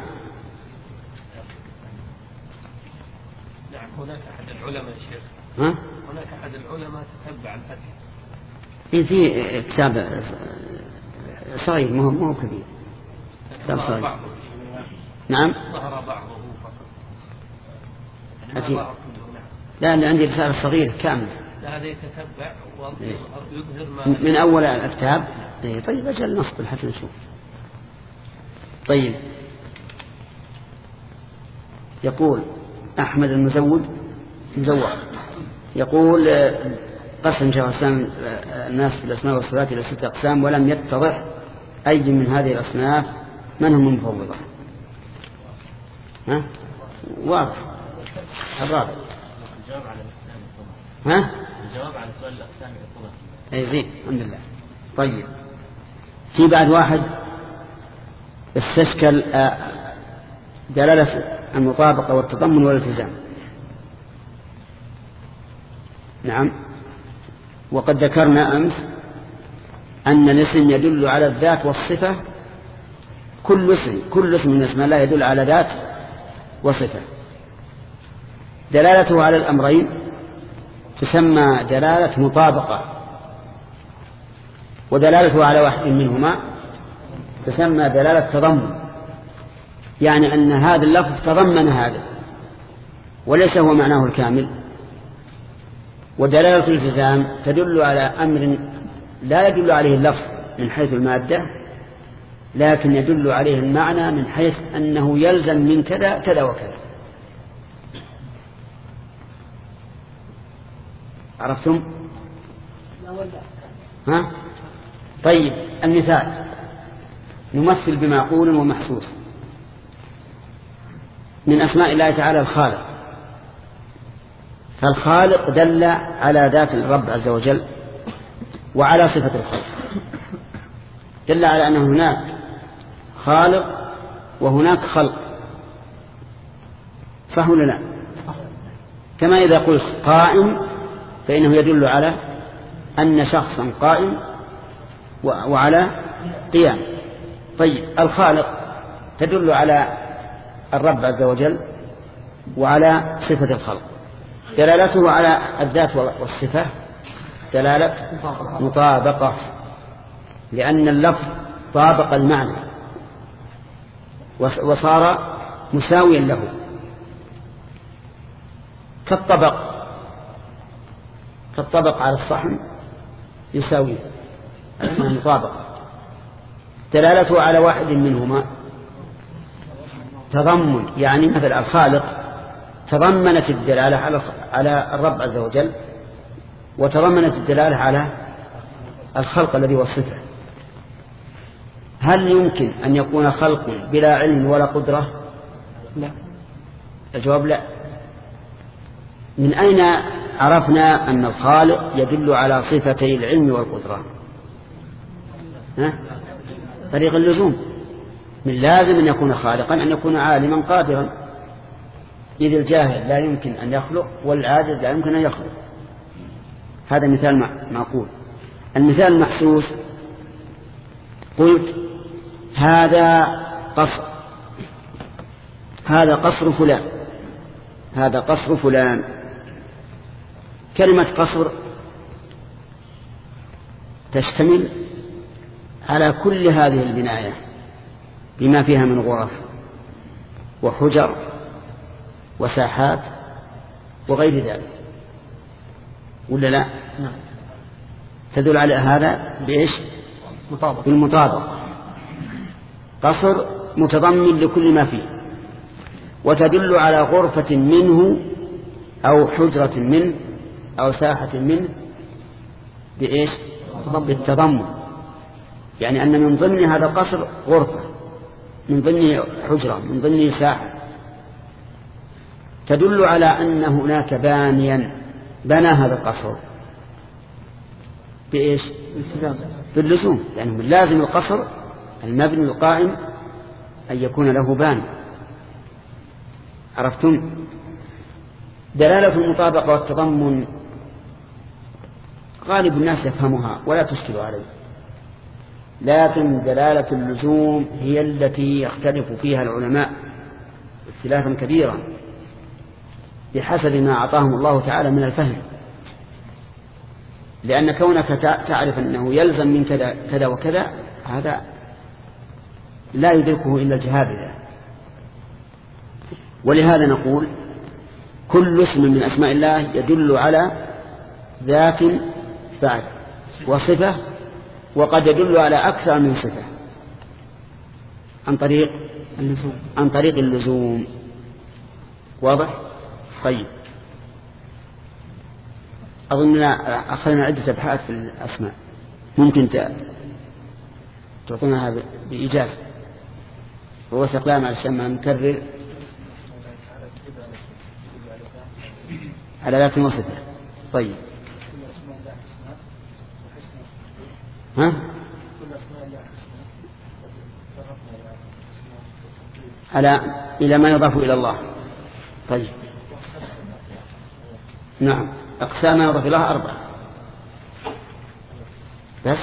نعم، هناك أحد العلماء يا شيخ. ها؟ هناك أحد العلماء تتبع الفتح. إيه، في كتاب صغير مو مو كبير. كتاب صغير. نعم. ظهر بعضه فقط. يعني لا، اللي عندي رسالة صغيرة كاملة. لا، هذا يتتبع ويظهر ما من أول الكتاب. إيه، طيب أجل نصبر حتى نشوف. طيب، يقول أحمد المزود مزوع يقول قسم شيخ الإسلام الناس في الأسماء والصفات إلى ستة أقسام، ولم يتضح أي من هذه الأصناف من هم المفوضة. ها؟ واضح. الرابع. ها؟ الجواب على سؤال الأقسام يتضح. أي زين، الحمد لله. طيب، في بعد واحد استشكل دلالة المطابقة والتضمن والالتزام. نعم، وقد ذكرنا أمس أن الاسم يدل على الذات والصفة. كل اسم كل اسم من اسماء الله يدل على ذات وصفة. دلالته على الأمرين تسمى دلالة مطابقة، ودلالته على واحد منهما تسمى دلالة تضمن، يعني أن هذا اللفظ تضمن هذا وليس هو معناه الكامل. ودلالة الالتزام تدل على أمر لا يدل عليه اللفظ من حيث المادة، لكن يدل عليه المعنى من حيث أنه يلزم من كذا كذا وكذا. عرفتم؟ ها؟ طيب، المثال نمثل بمعقول ومحسوس. من أسماء الله تعالى الخالق، فالخالق دل على ذات الرب عز وجل وعلى صفة الخلق، دل على أن هناك خالق وهناك خلق، صح ولا لا؟ كما إذا قلت قائم فإنه يدل على أن شخصا قائم وعلى قيام. طيب، الخالق تدل على الرب عز وجل وعلى صفة الخلق، دلالته على الذات والصفة دلالة مطابقة، لأن اللفظ طابق المعنى وصار مساويا له، كالطبق كالطبق على الصحن يساويه، مطابقة. دلالته على واحد منهما تضمن، يعني مثل الخالق تضمنت الدلالة على على الرب عز وجل، وتضمنت الدلالة على الخلق الذي هو الصفة. هل يمكن أن يكون خلق بلا علم ولا قدرة؟ لا. الجواب لا. من أين عرفنا أن الخالق يدل على صفتي العلم والقدرة؟ ها؟ طريق اللزوم. من لازم أن يكون خالقا أن يكون عالما قادرا، إذ الجاهل لا يمكن أن يخلق والعاجز لا يمكن أن يخلق. هذا مثال معقول. المثال المحسوس، قلت هذا قصر، هذا قصر فلان، هذا قصر فلان. كلمة قصر تشتمل على كل هذه البناية بما فيها من غرف وحجر وساحات وغير ذلك، ولا لا؟ نعم. تدل على هذا بإيش؟ مطابق. بالمطابق. قصر متضمن لكل ما فيه، وتدل على غرفة منه أو حجرة منه أو ساحة منه بإيش؟ بالتضمن، يعني أن من ضمن هذا القصر غرفة، من ضمن حجرة، من ضمن ساحة، تدل على أن هناك بانيا بنى هذا القصر بإيش؟ باللزوم، يعني من لازم القصر المبني القائم أن يكون له بان. عرفتم؟ دلالة المطابقة والتضمن غالب الناس يفهمها ولا تشكل عليه، لكن دلالة اللزوم هي التي يختلف فيها العلماء اختلافا كبيرا بحسب ما أعطاهم الله تعالى من الفهم، لأن كونك تعرف أنه يلزم من كذا كذا وكذا هذا لا يدركه إلا الجهابذة. ولهذا نقول كل اسم من أسماء الله يدل على ذات بعد وصفة، وقد يدل على أكثر من صفة عن طريق اللزوم عن طريق اللزوم. واضح؟ طيب، أظننا أخذنا عدة أبحاث في الأسماء، ممكن تعطونها بإيجاز ووثق لها مع الشمع نكرر على ذات وصفة. طيب، ها؟ على إلى ما يضاف إلى الله. طيب، نعم، أقسام ما يضاف إلى الله أربعة بس.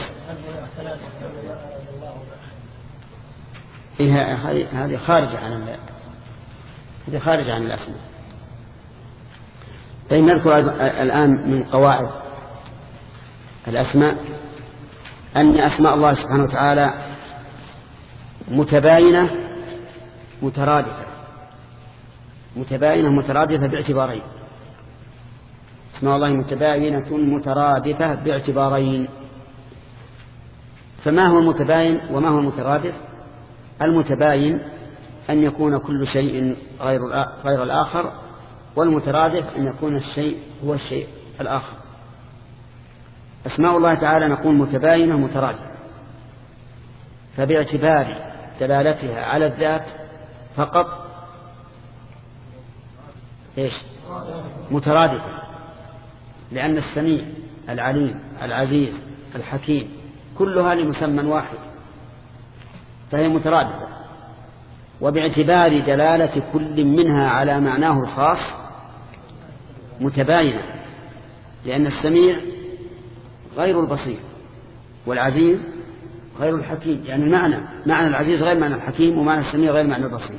إيه هذه خارجة عن هذه خارجة عن الأسماء. طيب نذكر الآن من قواعد الأسماء أن أسماء الله سبحانه وتعالى متباينة مترادفة متباينة مترادفة باعتبارين. اسماء الله متباينة مترادفة باعتبارين. فما هو المتباين وما هو المترادف؟ المتباين أن يكون كل شيء غير غير الآخر، والمترادف أن يكون الشيء هو الشيء الآخر. أسماء الله تعالى نقول متباينة مترادفة، فباعتبار دلالتها على الذات فقط إيش؟ مترادفة، لأن السميع العليم العزيز الحكيم كلها لمسمى واحد فهي مترادفة. وباعتبار دلالة كل منها على معناه الخاص متباينة، لأن السميع غير البصير والعزيز غير الحكيم، يعني المعنى معنى العزيز غير معنى الحكيم، ومعنى السميع غير معنى البصير.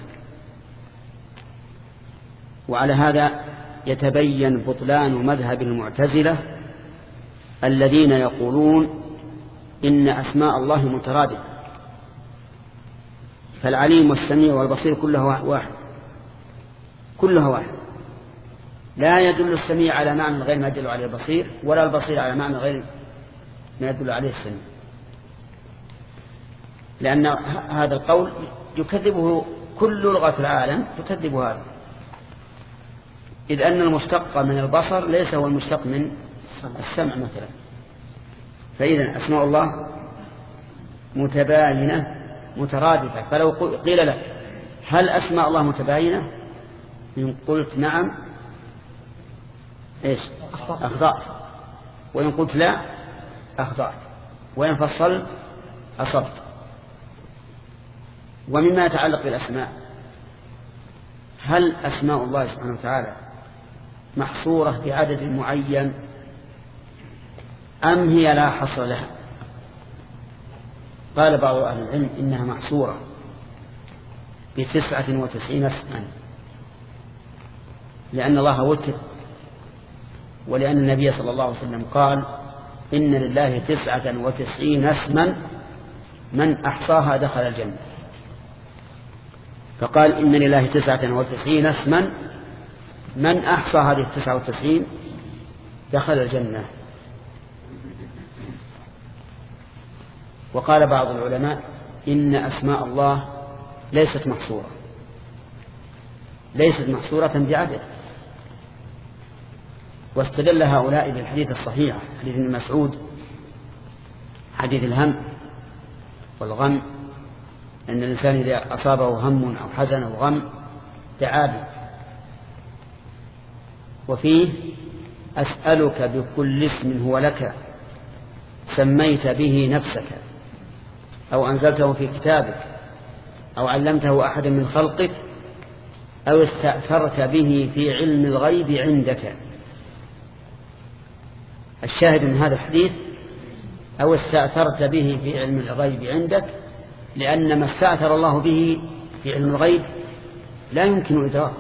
وعلى هذا يتبين بطلان مذهب المعتزلة الذين يقولون إن أسماء الله مترادفة، فالعليم والسميع والبصير كلها واحد كلها واحد لا يدل السميع على معنى غير ما يدل عليه البصير، ولا البصير على معنى غير ما يدل عليه السميع، لأن هذا القول يكذبه كل لغة العالم تكذب هذا، إذ أن المشتق من البصر ليس هو المشتق من السمع مثلا. فإذا أسماء الله متباينة مترادفة. فلو قيل لك هل أسماء الله متباينة؟ إن قلت نعم إيش؟ أخطأت. وإن قلت لا أخطأت. وإن فصلت أصبت. ومما يتعلق بالأسماء، هل أسماء الله سبحانه وتعالى محصورة بعدد معين أم هي لا حصر لها؟ قال بعض أهل العلم إنها محصورة بتسعة وتسعين اسما، لأن الله وتر، ولأن النبي صلى الله عليه وسلم قال إن لله تسعة وتسعين اسما من أحصاها دخل الجنة. فقال إن لله تسعة وتسعين اسما من أحصى هذه التسعة وتسعين دخل الجنة. وقال بعض العلماء إن أسماء الله ليست محصورة ليست محصورة بعدد، واستدل هؤلاء بالحديث الصحيح حديث ابن مسعود حديث الهم والغم، أن الإنسان إذا أصابه هم أو حزن أو غم دعا به، وفيه أسألك بكل اسم هو لك سميت به نفسك أو أنزلته في كتابك أو علمته أحد من خلقك أو استأثرت به في علم الغيب عندك. الشاهد من هذا الحديث أو استأثرت به في علم الغيب عندك، لأن ما استأثر الله به في علم الغيب لا يمكن إدراكه،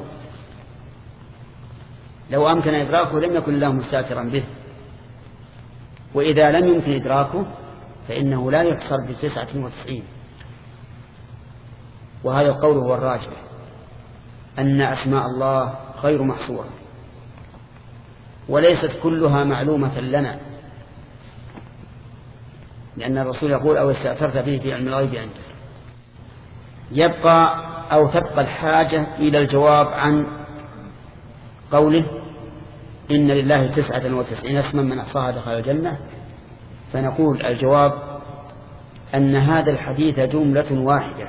لو أمكن إدراكه لم يكن الله مستأثرا به، وإذا لم يمكن إدراكه فإنه لا يحصر بتسعة وتسعين. وهذا القول هو الراجح، أن أسماء الله غير محصورة، وليست كلها معلومة لنا، لأن الرسول يقول أو استأثرت به في علم الغيب عندك. يبقى أو تبقى الحاجة إلى الجواب عن قوله إن لله تسعة وتسعين اسما من أحصاها دخل الجنة، فنقول الجواب أن هذا الحديث جملة واحدة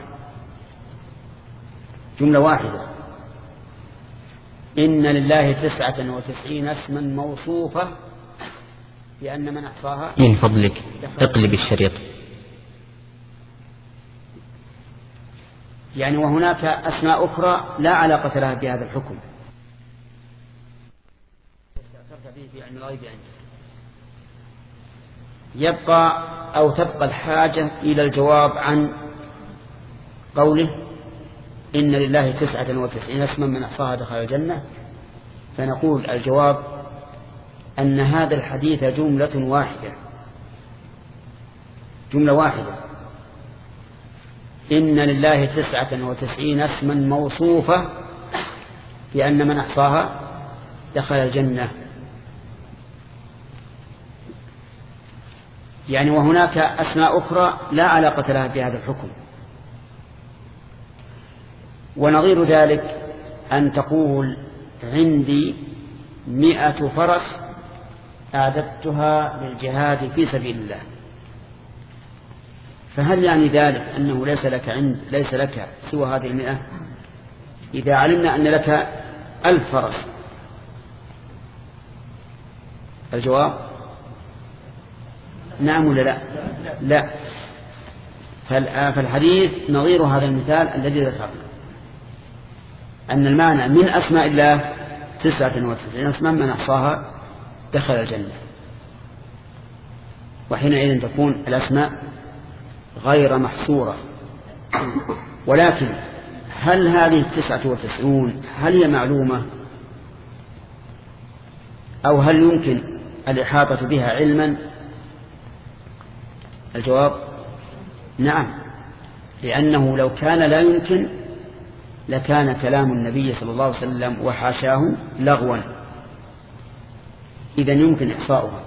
جملة واحدة إن لله تسعة وتسعين اسما موصوفة بأن من أحصاها. من فضلك اقلب الشريط. يعني وهناك أسماء أخرى لا علاقة لها بهذا الحكم. يبقى أو تبقى الحاجة إلى الجواب عن قوله إن لله تسعة وتسعين اسما من أحصاها دخل الجنة، فنقول الجواب أن هذا الحديث جملة واحدة جملة واحدة إن لله تسعة وتسعين اسما موصوفة بأن من أحصاها دخل الجنة. يعني وهناك أسماء أخرى لا علاقة لها بهذا الحكم. ونظير ذلك أن تقول عندي مئة فرس أعددتها للجهاد في سبيل الله، فهل يعني ذلك أنه ليس لك عند ليس لك سوى هذه المئة؟ إذا علمنا أن لك ألف فرس، الجواب نعم ولا لا؟ لا. فالحديث نظير هذا المثال الذي ذكرنا، أن المعنى من أسماء الله تسعة وتسعين اسما من أحصاها دخل الجنة، وحينئذ تكون الأسماء غير محصورة. ولكن هل هذه التسعة وتسعون هل هي معلومة أو هل يمكن الإحاطة بها علما؟ الجواب نعم، لأنه لو كان لا يمكن لكان كلام النبي صلى الله عليه وسلم وحاشاه لغوا، إذن يمكن إحصاؤها.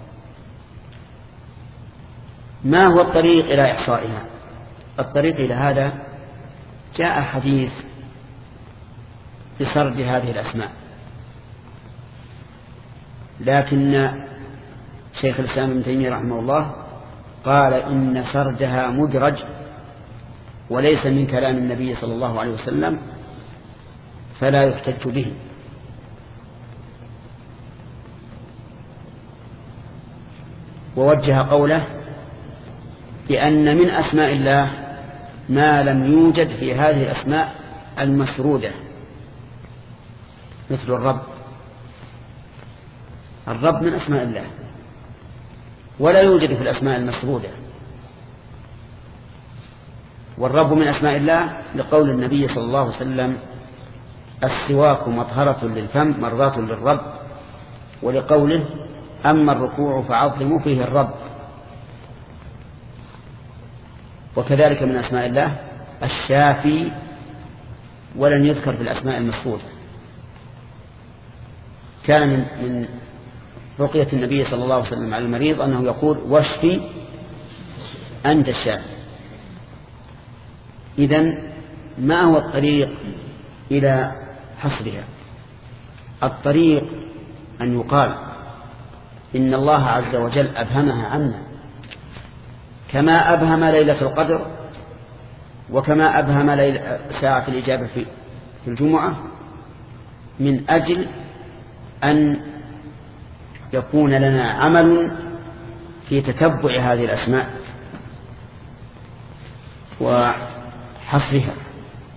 ما هو الطريق إلى إحصائها؟ الطريق إلى هذا جاء حديث بسرد هذه الأسماء، لكن شيخ الإسلام ابن تيمية رحمه الله قال إن سردها مدرج وليس من كلام النبي صلى الله عليه وسلم فلا يحتج به. ووجه قوله بأن من أسماء الله ما لم يوجد في هذه الأسماء المسرودة، مثل الرب. الرب من أسماء الله ولا يوجد في الأسماء المسرودة، والرب من أسماء الله لقول النبي صلى الله عليه وسلم السواك مطهرة للفم مرضاة للرب، ولقوله أما الركوع فعظموا فيه الرب. وكذلك من أسماء الله الشافي، ولن يذكر في الأسماء المسرودة. كان من, من رقية النبي صلى الله عليه وسلم على المريض أنه يقول واشفي أنت الشافي. إذن ما هو الطريق إلى حصرها؟ الطريق أن يقال إن الله عز وجل أبهمها عنا كما أبهم ليلة القدر، وكما أبهم ساعة الإجابة في الجمعة، من أجل أن يكون لنا عمل في تتبع هذه الأسماء وحصرها،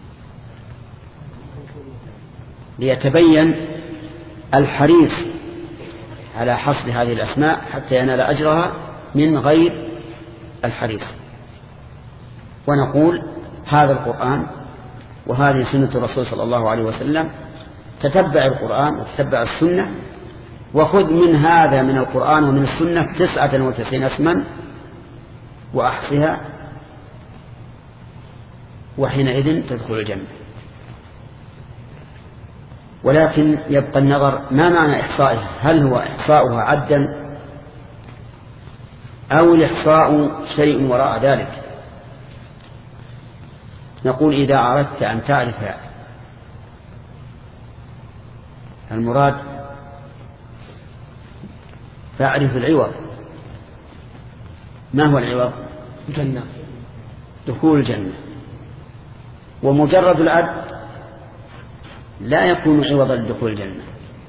ليتبين الحريص على حصر هذه الأسماء حتى ينال أجرها من غير الحريص. ونقول هذا القرآن وهذه سنة الرسول صلى الله عليه وسلم، تتبع القرآن وتتبع السنة، وخذ من هذا من القرآن ومن السنة تسعة وتسعين اسما وأحصها، وحينئذ تدخل الجنة. ولكن يبقى النظر ما معنى إحصائها؟ هل هو إحصاؤها عدا أو الإحصاء شيء وراء ذلك؟ نقول إذا أردت أن تعرف المراد فاعرف العوض. ما هو العوض؟ جنة، دخول الجنة. ومجرد العد لا يكون عوضا لدخول الجنة.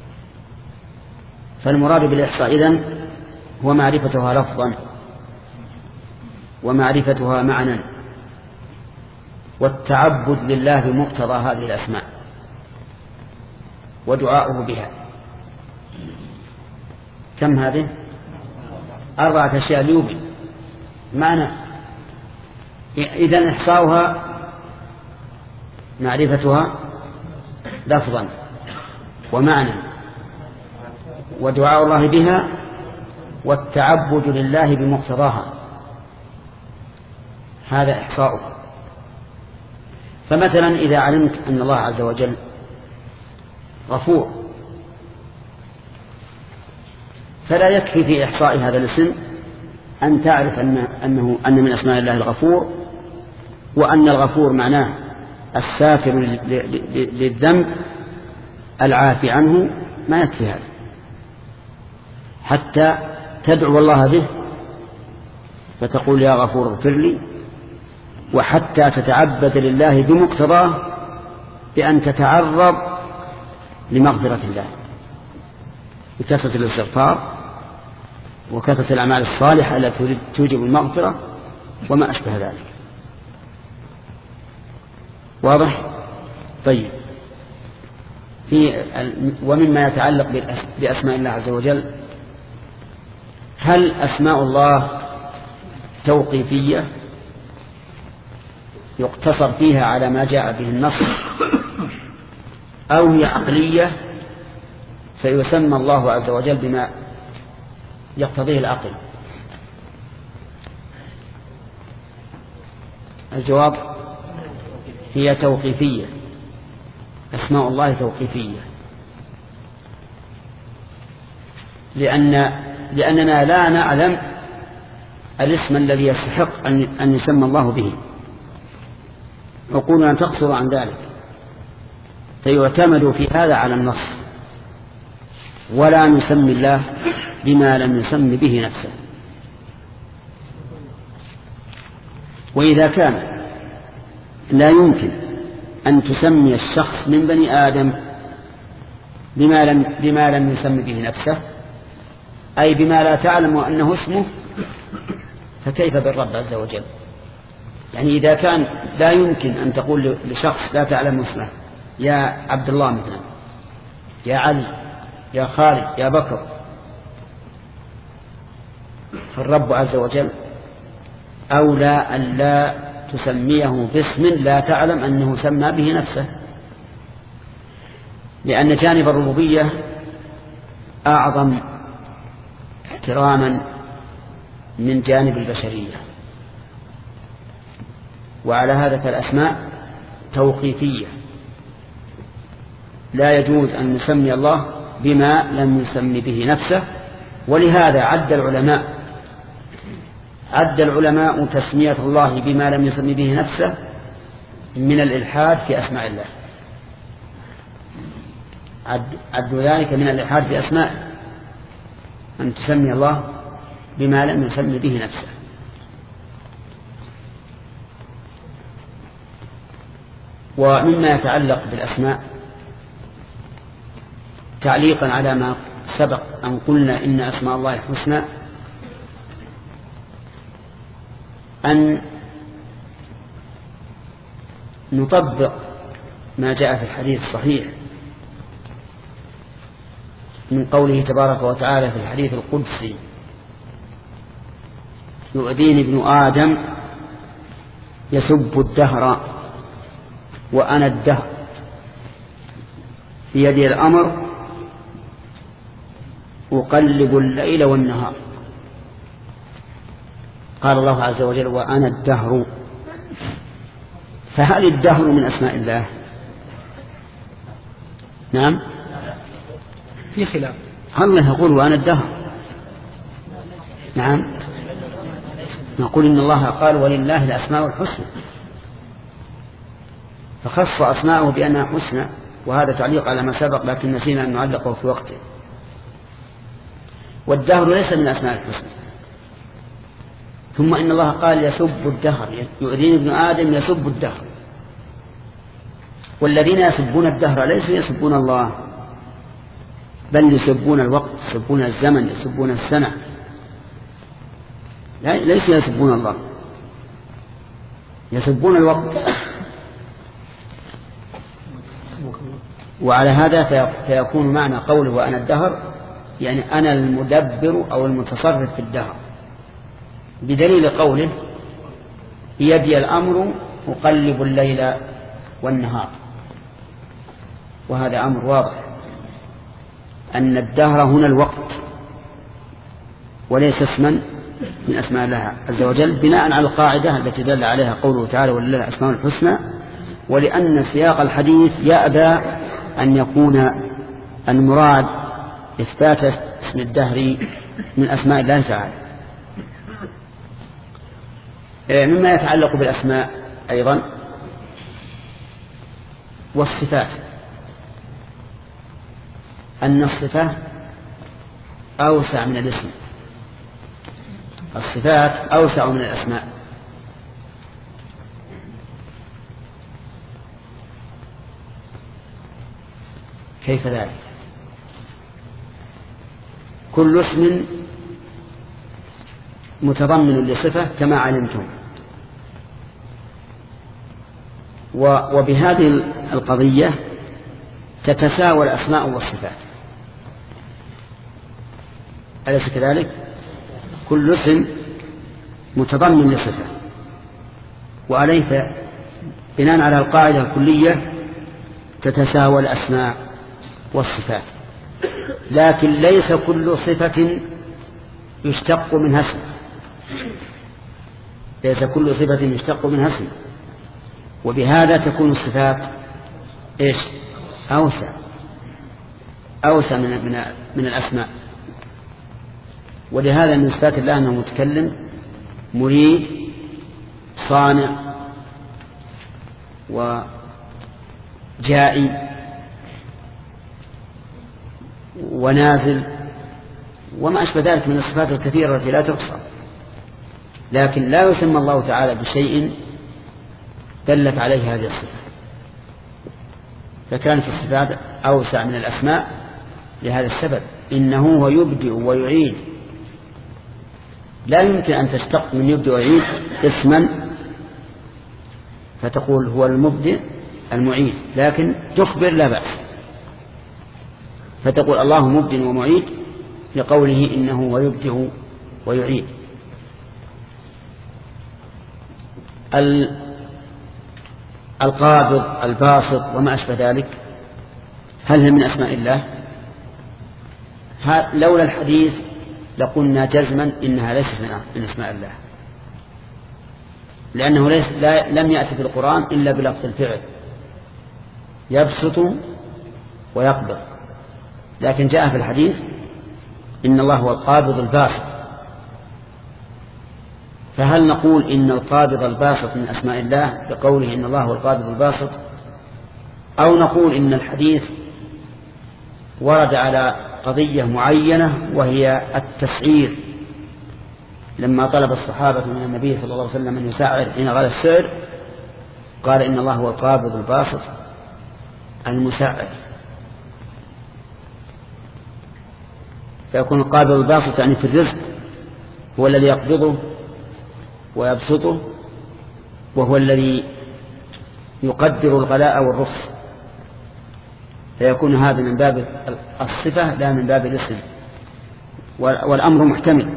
فالمراد بالإحصاء إذن هو معرفتها لفظا ومعرفتها معنى، والتعبد لله بمقتضى هذه الأسماء ودعاؤه بها. كم هذه؟ أربعة أشياء ليوبي معنى. إذن إحصاؤها معرفتها لفظا ومعنى ودعاء الله بها والتعبد لله بمقتضاها، هذا إحصاؤه. فمثلا إذا علمت أن الله عز وجل غفور، فلا يكفي في إحصاء هذا الاسم أن تعرف أن أنه أن من أسماء الله الغفور، وأن الغفور معناه الساتر للذنب العافي عنه، ما يكفي هذا، حتى تدعو الله به فتقول يا غفور اغفر لي، وحتى تتعبد لله بمقتضاه بأن تتعرض لمغفرة الله بكثرة الاستغفار وكثرة الأعمال الصالحة التي توجب المغفرة وما أشبه ذلك. واضح؟ طيب، في ومما يتعلق بأسماء الله عز وجل، هل أسماء الله توقيفية يقتصر فيها على ما جاء به النص، أو هي عقلية فيسمى الله عز وجل بما يقتضيه العقل؟ الجواب هي توقيفية، أسماء الله توقيفية، لأن لأننا لا نعلم الاسم الذي يستحق أن يسمى الله به، عقولنا تقصر عن ذلك، فيعتمد في هذا على النص، ولا نسمي الله بما لم يسم به نفسه. وإذا كان لا يمكن أن تسمي الشخص من بني آدم بما لم, بما لم يسم به نفسه، أي بما لا تعلم أنه اسمه، فكيف بالرب عز وجل؟ يعني إذا كان لا يمكن أن تقول لشخص لا تعلم اسمه يا عبد الله مثلا، يا علي، يا خالد، يا بكر، فالرب عز وجل أولى أن لا تسميه باسم لا تعلم أنه سمى به نفسه، لأن جانب الربوبية أعظم احتراما من جانب البشرية. وعلى هذا فالأسماء توقيفية، لا يجوز أن نسمي الله بما لم يسم به نفسه. ولهذا عد العلماء عد العلماء تسمية الله بما لم يسم به نفسه من الإلحاد في أسماء الله، عدوا ذلك من الإلحاد في أسماء، أن تسمي الله بما لم يسم به نفسه. ومما يتعلق بالأسماء، تعليقا على ما سبق أن قلنا إن أسماء الله الحسنى، أن نطبق ما جاء في الحديث الصحيح من قوله تبارك وتعالى في الحديث القدسي: يؤذيني ابن آدم يسب الدهر وأنا الدهر بيدي الأمر أقلب الليل والنهار. قال الله عز وجل: وأنا الدهر. فهل الدهر من أسماء الله؟ نعم، في خلاف. الله يقول وأنا الدهر. نعم، نقول إن الله قال ولله الأسماء الحسنى، فخص أسماءه بأنها حسنى، وهذا تعليق على ما سبق، لكن نسينا أن نعلقه في وقته. والدهر ليس من أسماء الحسنى. ثم إن الله قال يسب الدهر، يؤذيني ابن آدم يسب الدهر. والذين يسبون الدهر ليسوا يسبون الله، بل يسبون الوقت، يسبون الزمن، يسبون السنة، ليسوا يسبون الله، يسبون الوقت. وعلى هذا فيكون معنى قوله وأنا الدهر يعني أنا المدبر أو المتصرف في الدهر، بدليل قوله بيدي الأمر أقلب الليل والنهار، وهذا أمر واضح. أن الدهر هنا الوقت وليس اسما من أسماء الله عز وجل، بناء على القاعدة التي دل عليها قوله تعالى ولله الأسماء الحسنى، ولأن سياق الحديث يأبى أن يكون المراد إثبات اسم الدهر من أسماء الله تعالى. مما يتعلق بالأسماء أيضا والصفات، أن الصفة أوسع من الاسم، الصفات أوسع من الأسماء. كيف ذلك؟ كل اسم متضمن لصفة كما علمتم، وبهذه القضية تتساوى الأسماء والصفات، أليس كذلك؟ كل اسم متضمن لصفة، وعليه بناء على القاعدة الكلية تتساوى الأسماء والصفات، لكن ليس كل صفة يشتق منها اسم، ليس كل صفة يشتق منها اسم، وبهذا تكون الصفات إيش؟ أوسع أوسع من, من, من الأسماء. ولهذا من صفات الله أنه متكلم، مريد، صانع، وجائي، ونازل، وما أشبه ذلك من الصفات الكثيرة التي لا تحصى، لكن لا يسمى الله تعالى بشيء دلت عليه هذه الصفة، فكانت الصفات أوسع من الأسماء لهذا السبب. إنه هو يبدئ ويعيد، لا يمكن أن تشتق من يبدئ ويعيد اسما فتقول هو المبدئ المعيد، لكن تخبر لا بأس، فتقول الله مبدئ ومعيد لقوله إنه هو يبدئ ويعيد. القابض، الباسط، وما أشبه ذلك، هل هي من أسماء الله؟ لولا الحديث لقلنا جزما إنها ليست من أسماء الله، لأنه ليس لا لم يأتي في القرآن إلا بلفظ الفعل يبسط ويقبض، لكن جاء في الحديث إن الله هو القابض الباسط، فهل نقول إن القابض الباسط من أسماء الله بقوله إن الله هو القابض الباسط، أو نقول إن الحديث ورد على قضية معينة وهي التسعير، لما طلب الصحابة من النبي صلى الله عليه وسلم أن يسعر حين غلا السعر قال إن الله هو القابض الباسط المسعر، فيكون القابض الباسط يعني في الرزق هو الذي يقبضه ويبسطه، وهو الذي يقدر الغلاء والرخص، فيكون هذا من باب الصفة لا من باب الاسم، والأمر محتمل.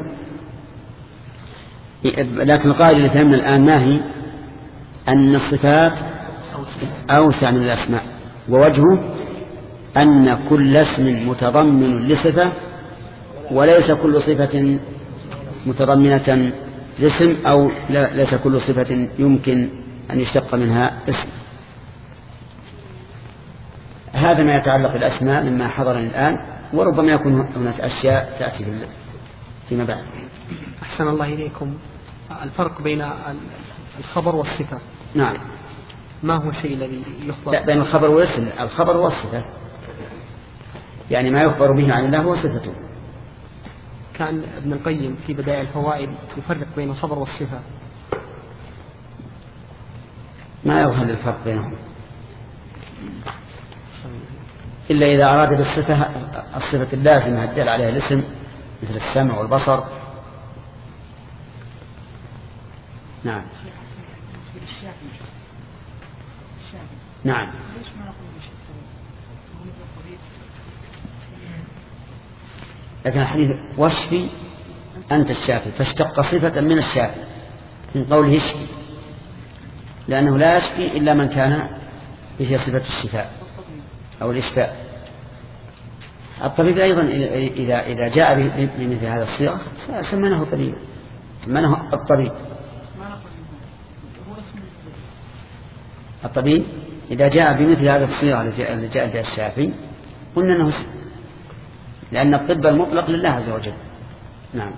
لكن القاعدة اللي فهمنا الآن ما هي؟ أن الصفات أوسع من الأسماء، ووجهه أن كل اسم متضمن لصفة، وليس كل صفة متضمنة لاسم، أو ليس كل صفة يمكن أن يشتق منها اسم. هذا ما يتعلق بالأسماء مما حضرنا الآن، وربما يكون هناك أشياء تأتي فيما بعد. أحسن الله إليكم. الفرق بين الخبر والصفة، نعم، ما هو الشيء الذي يخبر؟ لا، بين الخبر والاسم. الخبر والصفة يعني ما يخبر به عن الله هو صفته. كان ابن القيم في بدائع الفوائد يفرق بين الخبر والصفة، ما يظهر الفرق بينهم إلا إذا أراد بالصفة الصفة اللازمة الدال عليها الاسم مثل السمع والبصر. نعم نعم لكن الحديث واشفي أنت الشافي، فاشتق صفة من الشافي من قوله اشفي، لأنه لا يشفي إلا من كان به صفة الشفاء أو الإشفاء. الطبيب أيضا إذا إذا جاء بمثل هذا الصيغة سمناه طبيب، سمناه الطبيب. الطبيب إذا جاء بمثل هذا الصيغة التي جاء بها الشافعي قلنا أنه اسم، لأن الطب المطلق لله عز وجل. نعم.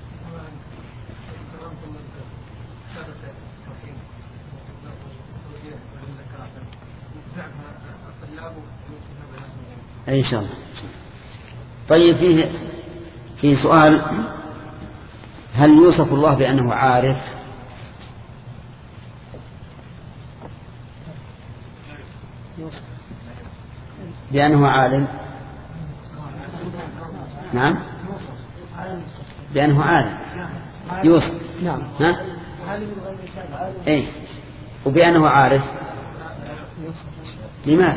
أي إن شاء الله. طيب فيه في سؤال: هل يوصف الله بأنه عارف؟ بأنه عالم؟ نعم، بأنه عالم يوصف. نعم. ها؟ إيه، وبأنه عارف. لماذا؟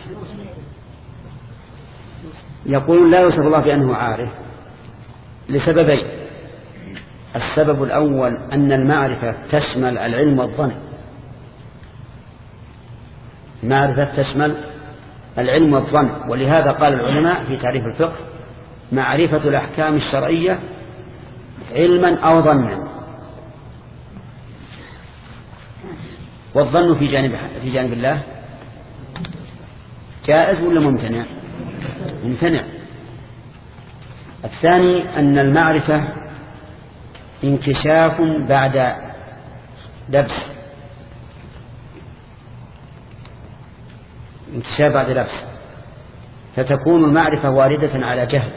يقولون لا يوصف الله بأنه عارف لسببين: السبب الأول أن المعرفة تشمل العلم والظن، المعرفة تشمل العلم والظن، ولهذا قال العلماء في تعريف الفقه: معرفة الأحكام الشرعية علما أو ظنا. والظن في جانب في جانب الله جائز ولا ممتنع؟ ممتنع. الثاني أن المعرفة انكشاف بعد لبس، انكشاف بعد لبس، فتكون المعرفة واردة على جهل،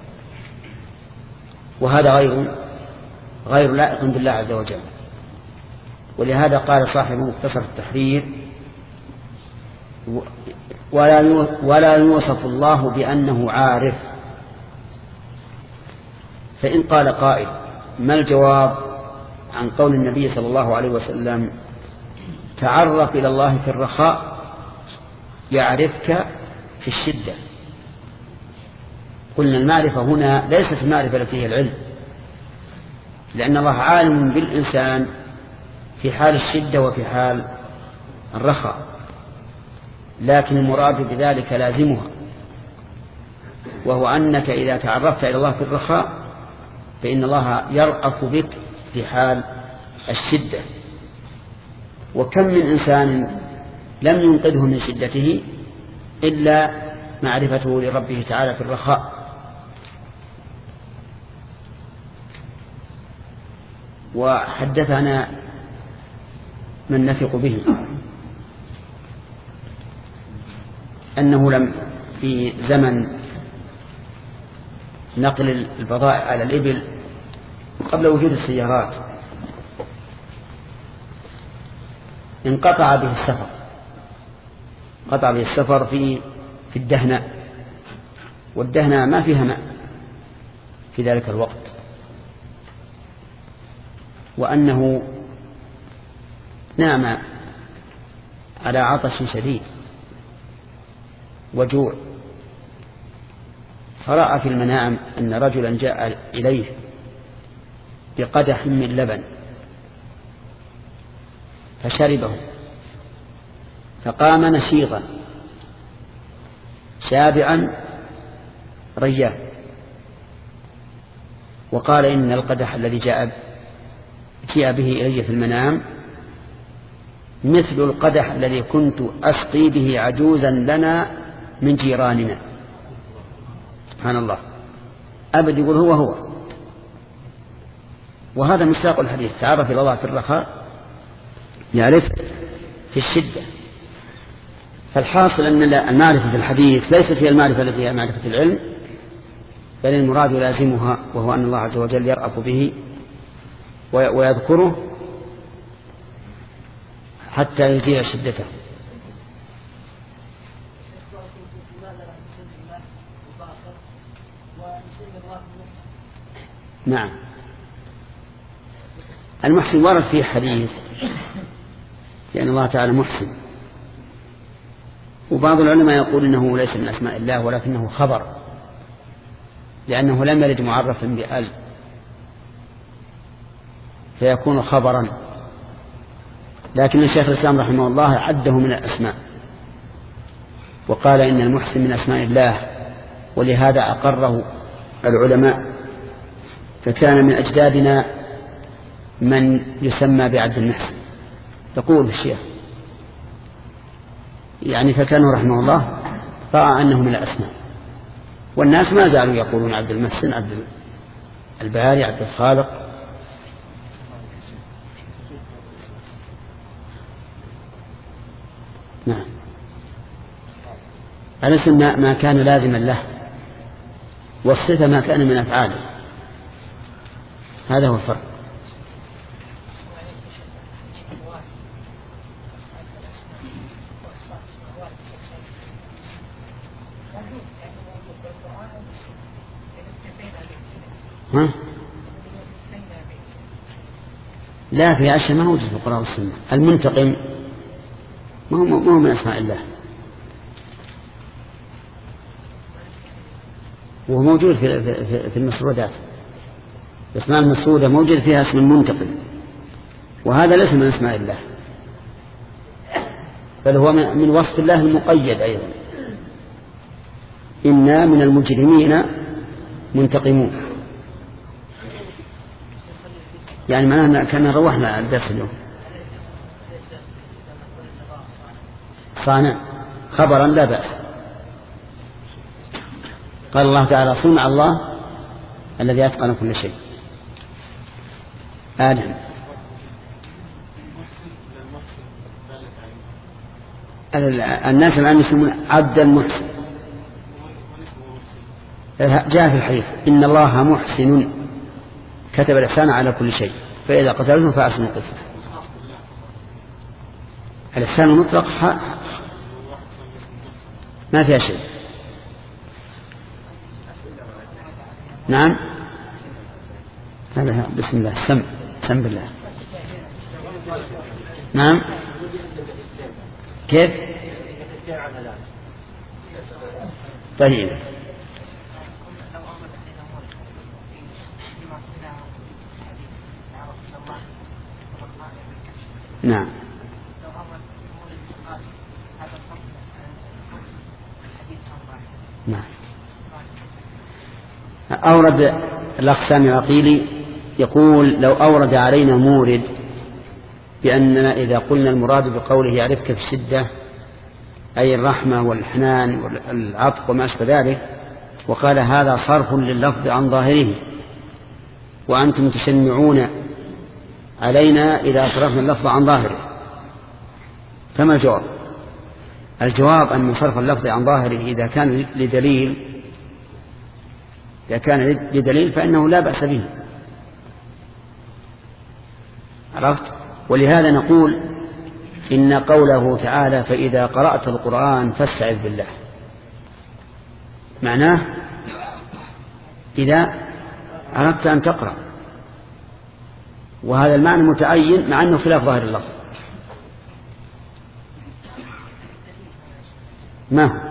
وهذا غير غير لائق بالله عز وجل. ولهذا قال صاحب مختصر التحرير: ولا يوصف الله بأنه عارف. فإن قال قائل: ما الجواب عن قول النبي صلى الله عليه وسلم: تعرف إلى الله في الرخاء يعرفك في الشدة؟ قلنا المعرفة هنا ليست المعرفة التي هي العلم، لأن الله عالم بالإنسان في حال الشدة وفي حال الرخاء، لكن المراد بذلك لازمها، وهو أنك إذا تعرفت إلى الله في الرخاء فإن الله يرأف بك في حال الشدة. وكم من إنسان لم ينقذه من شدته إلا معرفته لربه تعالى في الرخاء. وحدثنا من نثق به أنه لم في زمن نقل البضائع على الإبل قبل وجود السيارات انقطع به السفر، قطع به السفر في في الدهناء، والدهناء ما فيها ماء في ذلك الوقت، وأنه نام على عطش شديد وجوع، فرأى في المنام أن رجلا جاء إليه بقدح من لبن فشربه، فقام نشيطا شابعا رياه، وقال: إن القدح الذي جاء جاء به إلي في المنام مثل القدح الذي كنت أسقي به عجوزا لنا من جيراننا. سبحان الله، أبد يقول هو هو. وهذا مصداق الحديث: تعرف إلى الله في الرخاء يعرف في الشدة. فالحاصل أن المعرفة في الحديث ليست هي المعرفة التي هي معرفة العلم، بل المراد لازمها، وهو أن الله عز وجل يرأف به ويذكره حتى يزيل شدته. نعم، المحسن ورد فيه حديث لأن الله تعالى محسن، وبعض العلماء يقول إنه ليس من أسماء الله ولكنه خبر، لأنه لم يرد معرفا بأل فيكون خبرا، لكن الشيخ الإسلام رحمه الله عده من الأسماء، وقال إن المحسن من أسماء الله ولهذا أقره العلماء، فكان من أجدادنا من يسمى بعبد المحسن. يقول الشيخ يعني فكانوا رحمه الله رأى أنه من الأسماء، والناس ما زالوا يقولون عبد المحسن، عبد الباري، عبد الخالق. نعم، الاسم ما كان لازما له، والصفة ما كان من أفعاله، هذا هو الفرق. ها؟ لا، في أشياء ما وجد في القرآن والسنة. المنتقم ما هو ما هو من أسماء الله، وهو موجود في في, في المسرودات. الأسماء المسرودة موجود فيها اسم المنتقم، وهذا ليس من أسماء الله، بل هو من وصف الله المقيد أيضا. إنا من المجرمين منتقمون، يعني معناها كأننا روحنا الدرس اليوم. صانع خبرا لا بأس. قال الله تعالى صنع الله الذي أتقن كل شيء. آدم الناس الآن يسمون عبد المحسن، جاء في الحديث إن الله محسن كتب الإحسان على كل شيء فإذا قتلتم فأحسنوا القتل. الإحسان المطلق ما فيها شيء. نعم، هذا بسم الله، سم سم بالله. نعم، كيف؟ طيب، نعم. نعم. أورد الأخ سامي العقيلي يقول لو أورد علينا مورد بأننا إذا قلنا المراد بقوله يعرفك في الشدة أي الرحمة والحنان والعطف وما أشبه ذلك، وقال هذا صرف لللفظ عن ظاهره وأنتم تشنعون علينا إذا صرفنا اللفظ عن ظاهره، فما الجواب؟ الجواب أن صرف اللفظ عن ظاهره إذا كان لدليل إذا كان لدليل فإنه لا بأس به، عرفت؟ ولهذا نقول إن قوله تعالى فإذا قرأت القرآن فاستعذ بالله معناه إذا أردت أن تقرأ، وهذا المعنى متعين مع أنه خلاف ظاهر اللفظ. ما هو؟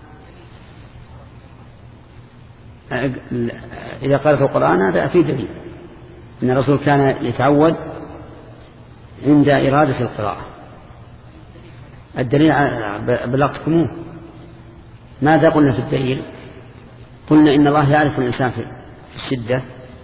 إذا قرأت القرآن هذا في دليل إن الرسول كان يتعود عند إرادة القراءة. الدليل بلغتكموه. ماذا قلنا في الدليل؟ قلنا إن الله يعرف الإنسان في الشدة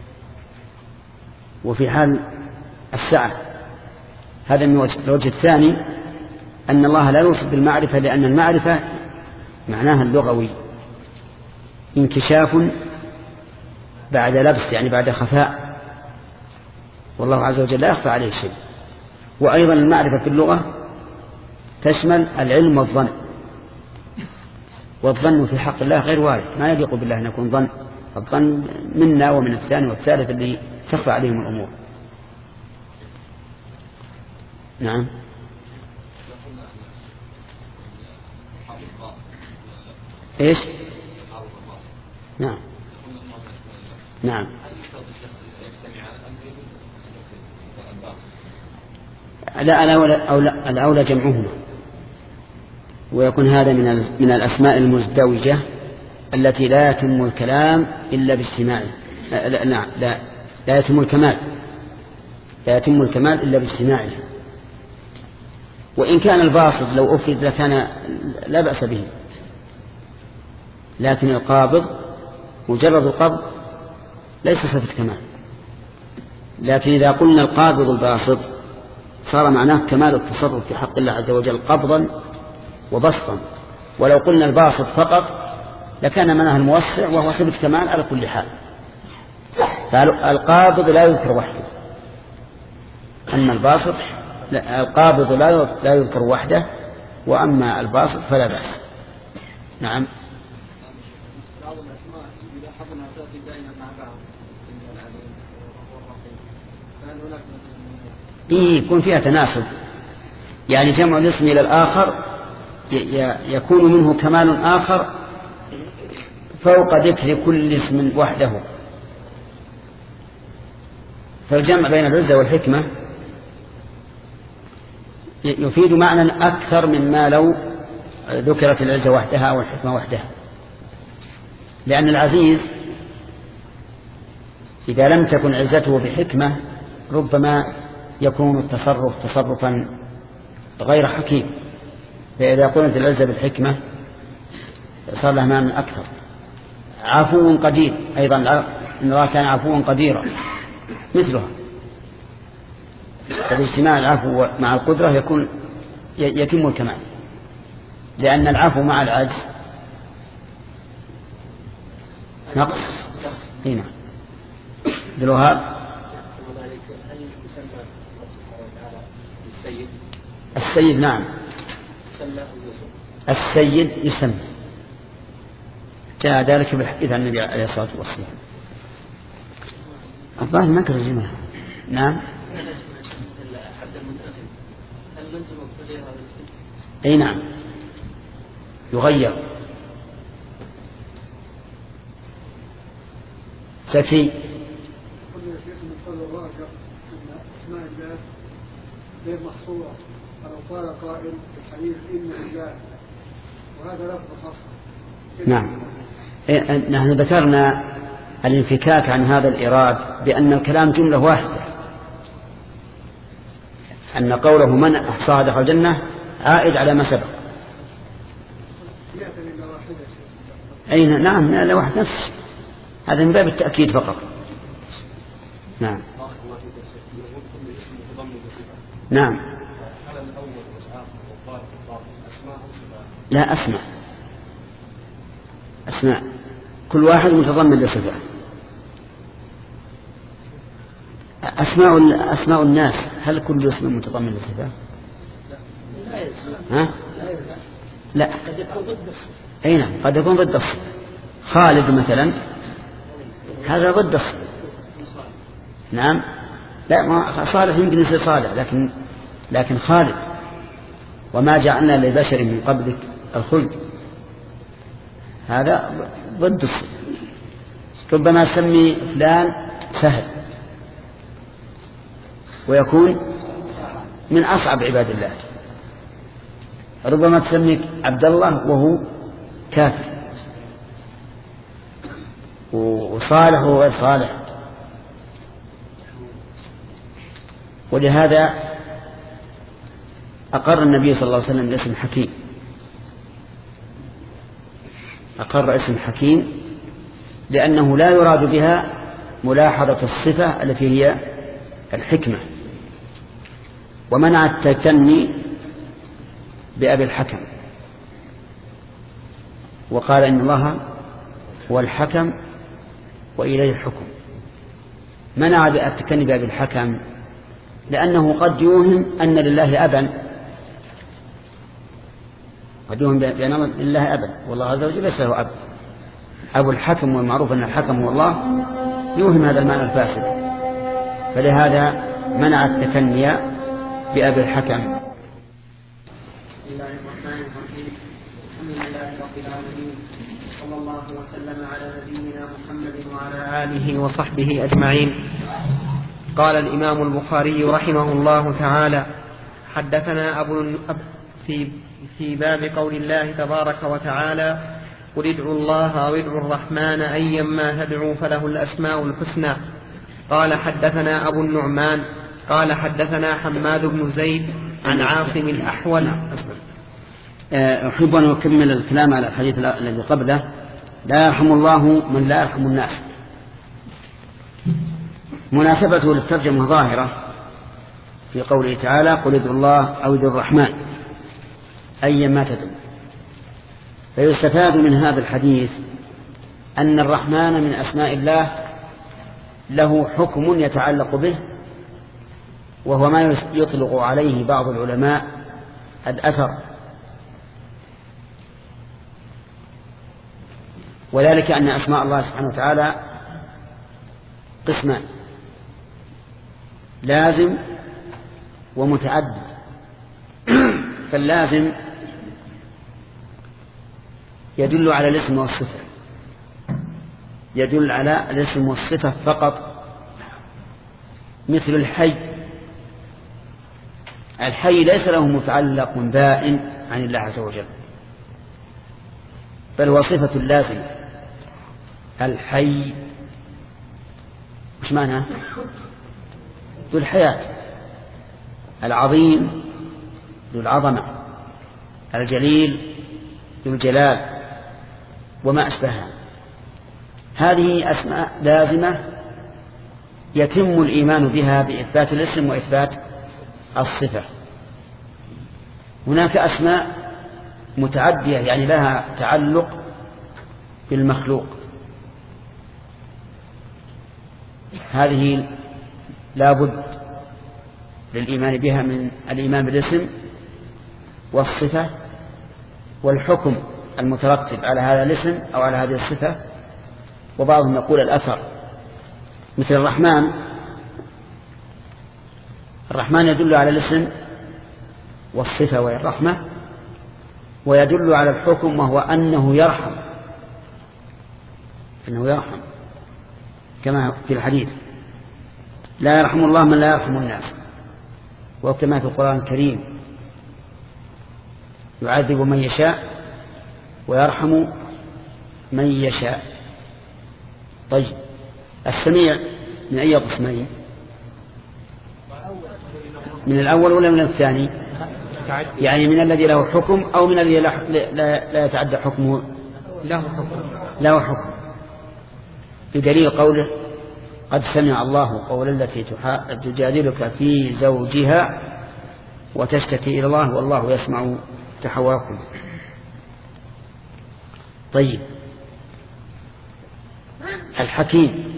وفي حال السعة، هذا من وجه. الوجه الثاني أن الله لا يوصف بالمعرفة لأن المعرفة معناها اللغوي انكشاف بعد لبس، يعني بعد خفاء، والله عز وجل لا يخفى عليه شيء. وأيضا المعرفة في اللغة تشمل العلم والظن، والظن في حق الله غير وارد، ما يليق بالله أن يكون ظن. الظن منا ومن الثاني والثالث اللي تخفى عليهم الأمور. نعم. إيش؟ نعم نعم. لا، الأولى جمعهما، ويكون هذا من من الأسماء المزدوجة التي لا يتم الكلام إلا باجتماعه. لا لا لا, لا يتم الكمال لا يتم الكمال إلا باجتماعه. وإن كان الباسط لو أفرد لكان لا بأس به، لكن القابض مجرد القبض ليس صفة كمال. لكن إذا قلنا القابض الباسط صار معناه كمال التصرف في حق الله عز وجل قبضا وبسطا. ولو قلنا الباسط فقط لكان معناه الموسع وهو صفة كمال على كل حال. فالقابض لا يذكر وحده، أما الباسط القابض لا يذكر وحده، وأما الباسط فلا بأس. نعم. إيه يكون فيها تناسب، يعني جمع الاسم إلى الآخر يكون منه كمال آخر فوق ذكر كل اسم وحده. فالجمع بين العزة والحكمة يفيد معنى أكثر مما لو ذكرت العزة وحدها أو الحكمة وحدها، لأن العزيز إذا لم تكن عزته بحكمة ربما يكون التصرف تصرفا غير حكيم، فإذا قلت العزة بالحكمة صار لها معنى أكثر. عفو قدير أيضا، إن الله كان عفوا قديرا مثلها. فاجتماع العفو مع القدرة يكون يتم الكمال، لأن العفو مع العجز نقص. هنا دلوها السيد. نعم السيد يسمى، جاء ذلك بالحديث عن النبي عليه الصلاة والسلام. الظاهر ما ترجمها. نعم. أي نعم يغير. سكي غير محصورة، فلو قال قائل في الحديث إن لله وهذا لفظ خاص. نعم. نحن ذكرنا الانفكاك عن هذا الإراد بأن الكلام جملة واحدة، أن قوله من أحصاها دخل الجنة عائد على ما سبق. أين؟ نعم لا واحد نفس، هذا من باب التأكيد فقط. نعم. نعم. لا أسمع أسماء كل واحد متضمن لصفة. أسماء أسماء الناس هل كل اسم متضمن لصفة؟ ها؟ لا. أي نعم قد يكون ضد الصفة. خالد مثلا هذا ضد الصفة. نعم. لا ما صالح يمكن يصير صالح، لكن لكن خالد وما جعلنا لبشر من قبلك الخلد هذا ضد الصفة. ربما سمي فلان سهل ويكون من أصعب عباد الله، ربما تسميك عبد الله وهو كافر، وصالح وهو غير صالح. ولهذا أقر النبي صلى الله عليه وسلم باسم حكيم، أقر اسم حكيم لأنه لا يراد بها ملاحظة الصفة التي هي الحكمة، ومنع التكني بأبي الحكم، وقال إن الله هو الحكم وإليه الحكم. منع التكني بأبي الحكم لأنه قد يوهم أن لله أبا، قد يوهم بأن لله أبا والله عز وجل ليس له أب. أبو الحكم والمعروف أن الحكم هو الله يوهم هذا المعنى الفاسد، فلهذا منع التكني بأبي الحكم. بسم الله الرحمن الرحيم. الحمد لله رب العالمين، صلى الله وسلم على نبينا محمد وعلى آله وصحبه أجمعين. قال الإمام البخاري رحمه الله تعالى: حدثنا أبو في في باب قول الله تبارك وتعالى: قل ادعوا الله أو ادعوا الرحمن أيما تدعوا فله الأسماء الحسنى. قال حدثنا أبو النعمان قال حدثنا حماد بن زيد عن عاصم الأحول. أحب أن أكمل الكلام على الحديث الذي قبله لا يرحم الله من لا يرحم الناس. مناسبته للترجمة ظاهرة في قوله تعالى قل ادعوا الله أو ادعوا الرحمن أيما تدعوا. فيستفاد من هذا الحديث أن الرحمن من أسماء الله له حكم يتعلق به، وهو ما يطلق عليه بعض العلماء الأثر، وذلك أن أسماء الله سبحانه وتعالى قسمان: لازم ومتعدد. فاللازم يدل على الاسم والصفة، يدل على الاسم والصفة فقط، مثل الحي. الحي ليس له متعلق بائن عن الله عز وجل، بل هو صفة لازمة. الحي مش معناه؟ ذو الحياة، العظيم ذو العظمة، الجليل ذو الجلال، وما أشبهها. هذه أسماء لازمة يتم الإيمان بها بإثبات الاسم وإثبات الصفة. هناك أسماء متعدية يعني لها تعلق بالمخلوق، هذه لا بد للإيمان بها من الإيمان بالاسم والصفة والحكم المترتب على هذا الاسم أو على هذه الصفة. وبعضهم يقول الأثر، مثل الرحمن. الرحمن يدل على الاسم والصفة وهي الرحمة، ويدل على الحكم وهو أنه يرحم، أنه يرحم كما في الحديث: لا يرحم الله من لا يرحم الناس. وكما في القرآن الكريم: يعذب من يشاء ويرحم من يشاء. طيب، السميع من أي قسمين؟ من الأول ولا من الثاني؟ يعني من الذي له حكم أو من الذي لا, لا, لا يتعدى حكمه؟ له حكم. له حكم، بدليل قوله: قد سمع الله قول التي تجادلك في زوجها وتشتكي إلى الله والله يسمع تحواكم. طيب، الحكيم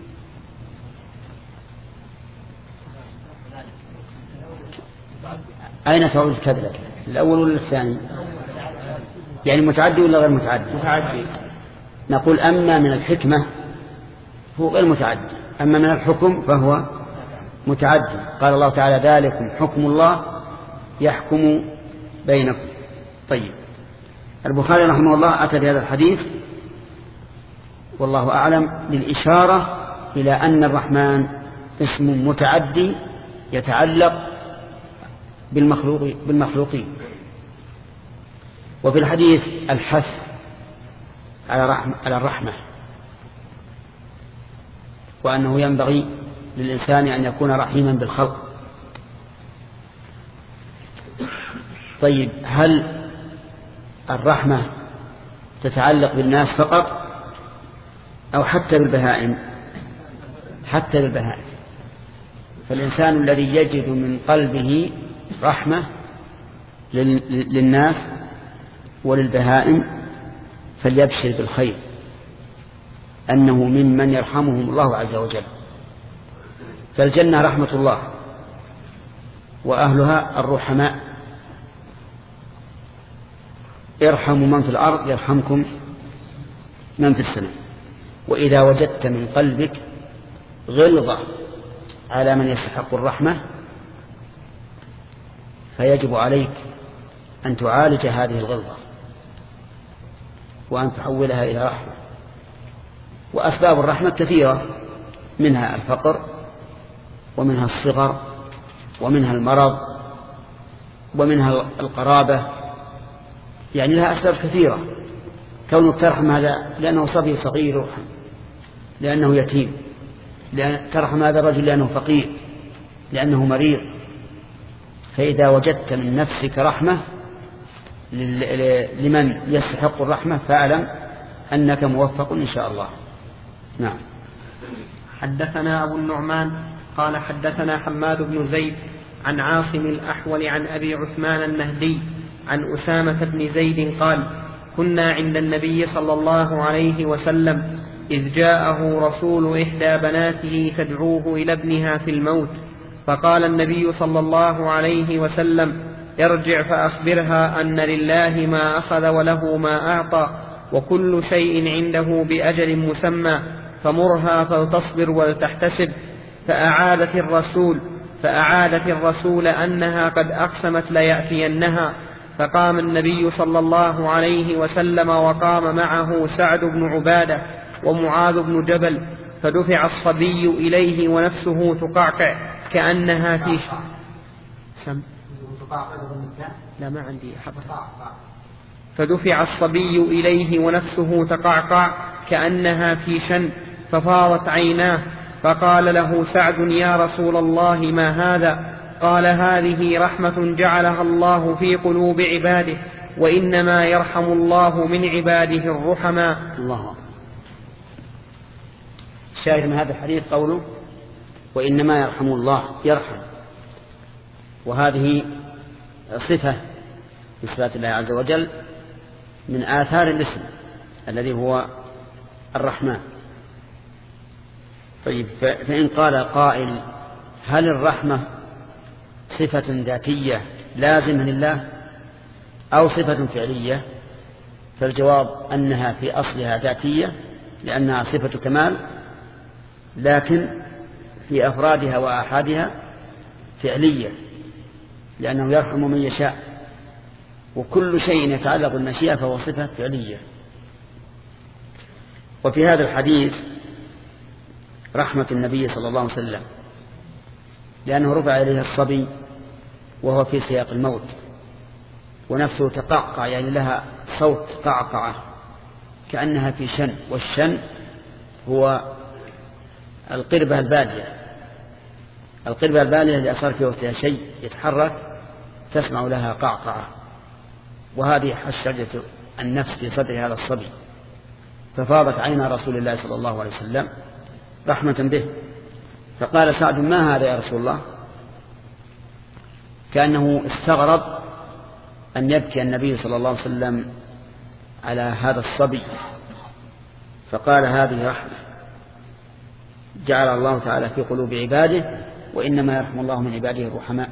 أين تعود الكذلة؟ الأول ولا الثاني؟ يعني متعدي ولا غير متعدي؟ متعدي. نقول أما من الحكمة هو غير متعدي، أما من الحكم فهو متعدي. قال الله تعالى: ذلكم حكم الله يحكم بينكم. طيب، البخاري رحمه الله أتى بهذا الحديث والله أعلم للإشارة إلى أن الرحمن اسم متعدي يتعلق بالمخلوق بالمخلوقين. وفي الحديث الحث على الرحمة، وأنه ينبغي للإنسان أن يكون رحيما بالخلق. طيب، هل الرحمة تتعلق بالناس فقط أو حتى بالبهائم؟ حتى بالبهائم. فالإنسان الذي يجد من قلبه رحمة للناس وللبهائم فليبشر بالخير، أنه ممن يرحمهم الله عز وجل. فالجنة رحمة الله وأهلها الرحماء. ارحموا من في الأرض يرحمكم من في السماء. وإذا وجدت من قلبك غلظة على من يستحق الرحمة فيجب عليك أن تعالج هذه الغلظة وأن تحولها إلى رحمة. وأسباب الرحمة كثيرة، منها الفقر ومنها الصغر ومنها المرض ومنها القرابة، يعني لها أسباب كثيرة. كونك ترحم هذا لأنه صبي صغير، لأنه يتيم، لأن ترحم هذا الرجل لأنه فقير، لأنه مريض. فإذا وجدت من نفسك رحمة لمن يستحق الرحمة فاعلم أنك موفق إن شاء الله. نعم. حدثنا أبو النعمان قال حدثنا حماد بن زيد عن عاصم الأحول عن أبي عثمان النهدي عن أسامة بن زيد قال كنا عند النبي صلى الله عليه وسلم إذ جاءه رسول إحدى بناته تدعوه إلى ابنها في الموت، فقال النبي صلى الله عليه وسلم ارجع فأخبرها أن لله ما أخذ وله ما أعطى وكل شيء عنده بأجل مسمى، فمرها فلتصبر ولتحتسب. فأعادت الرسول فأعادت الرسول أنها قد أقسمت ليأتينها، فقام النبي صلى الله عليه وسلم وقام معه سعد بن عبادة ومعاذ بن جبل، فدفع الصبي إليه ونفسه تقعقع كأنها في سم لا ما عندي حفظ. فدفع الصبي إليه ونفسه تقعقع كأنها في شن، ففاضت عيناه، فقال له سعد يا رسول الله ما هذا؟ قال هذه رحمة جعلها الله في قلوب عباده، وإنما يرحم الله من عباده الرحماء. الله. الشاهد من هذا الحديث قوله وإنما يرحم الله، يرحم، وهذه صفة بصفات الله عز وجل من آثار الاسم الذي هو الرحمن. طيب، فإن قال قائل هل الرحمة صفة ذاتية لازمة لله أو صفة فعلية؟ فالجواب أنها في أصلها ذاتية لأنها صفة كمال، لكن في أفرادها وآحادها فعلية لأنه يرحم من يشاء، وكل شيء يتعلق بالمشيئة فهو صفة فعلية. وفي هذا الحديث رحمة النبي صلى الله عليه وسلم لأنه رفع إليه الصبي وهو في سياق الموت، ونفسه تقعقع يعني لها صوت قعقعة كأنها في شن، والشن هو القربة البالية، القربة البالية اللي أصار في وسطها شيء يتحرك تسمع لها قعقعة، وهذه حشرجة النفس في صدر هذا الصبي. ففاضت عين رسول الله صلى الله عليه وسلم رحمة به، فقال سعد ما هذا يا رسول الله؟ كأنه استغرب أن يبكي النبي صلى الله عليه وسلم على هذا الصبي، فقال هذه رحمة جعل الله تعالى في قلوب عباده، وإنما يرحم الله من عباده الرحماء.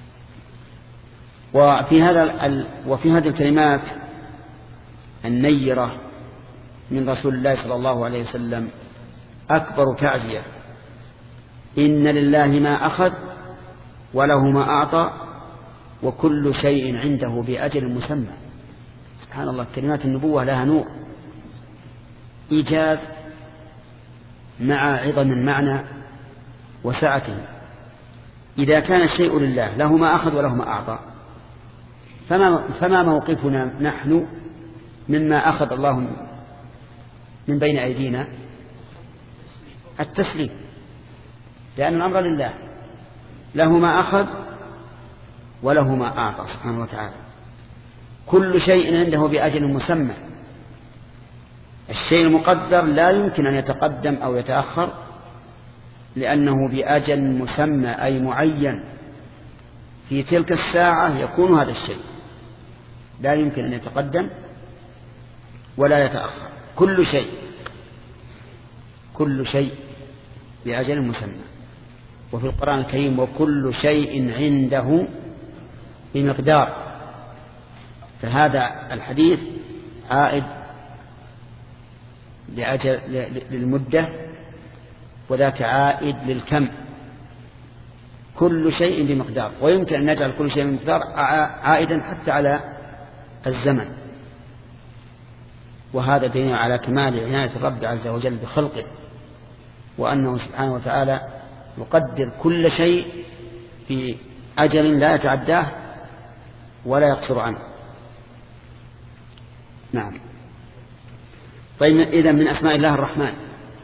وفي هذا ال... وفي هذه الكلمات النيرة من رسول الله صلى الله عليه وسلم أكبر تعزية. إن لله ما أخذ وله ما أعطى وكل شيء عنده بأجل مسمى. سبحان الله، كلمات النبوة لها نور، إيجاز مع عظم المعنى وسعته. إذا كان الشيء لله له ما أخذ وله ما أعطى، فما, فما موقفنا نحن مما أخذ الله من بين أيدينا؟ التسليم، لأن الأمر لله، له ما أخذ وله ما أعطى سبحانه وتعالى. كل شيء عنده بأجل مسمى. الشيء المقدر لا يمكن أن يتقدم أو يتأخر لأنه بأجل مسمى أي معين، في تلك الساعة يكون هذا الشيء، لا يمكن أن يتقدم ولا يتأخر. كل شيء كل شيء بأجل مسمى. وفي القرآن الكريم وكل شيء عنده بمقدار، فهذا الحديث عائد لأجل للمدة، وذاك عائد للكم. كل شيء بمقدار، ويمكن أن نجعل كل شيء بمقدار عائدا حتى على الزمن، وهذا دليل على كمال عناية الرب عز وجل بخلقه، وأنه سبحانه وتعالى يقدر كل شيء في أجل لا يتعداه ولا يقصر عنه. نعم. طيب، إذن من أسماء الله الرحمن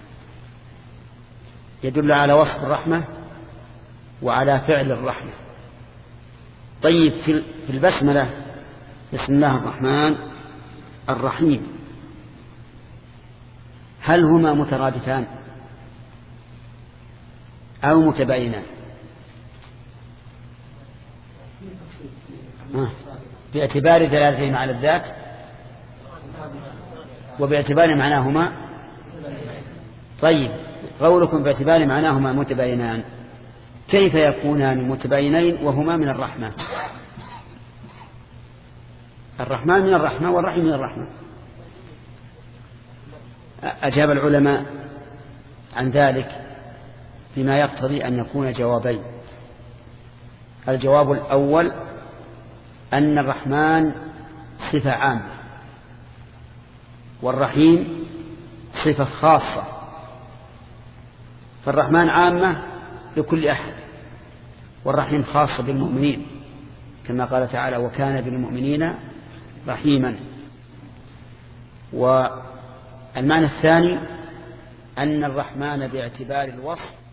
يدل على وصف الرحمة وعلى فعل الرحمة. طيب، في البسملة بسم الله الرحمن الرحيم، هل هما مترادفان أو متباينان؟ باعتبار دلالتهما على الذات وباعتبار معناهما. طيب، قولكم باعتبار معناهما متباينان، كيف يكونان متباينين وهما من الرحمة؟ الرحمن من الرحمة والرحيم من الرحمة. أجاب العلماء عن ذلك بما يقتضي أن يكون جوابين. الجواب الأول أن الرحمن صفة عامة والرحيم صفة خاصة، فالرحمن عامة لكل أحد والرحيم خاصة بالمؤمنين، كما قال تعالى وكان بالمؤمنين رحيما. والمعنى الثاني أن الرحمن باعتبار الوصف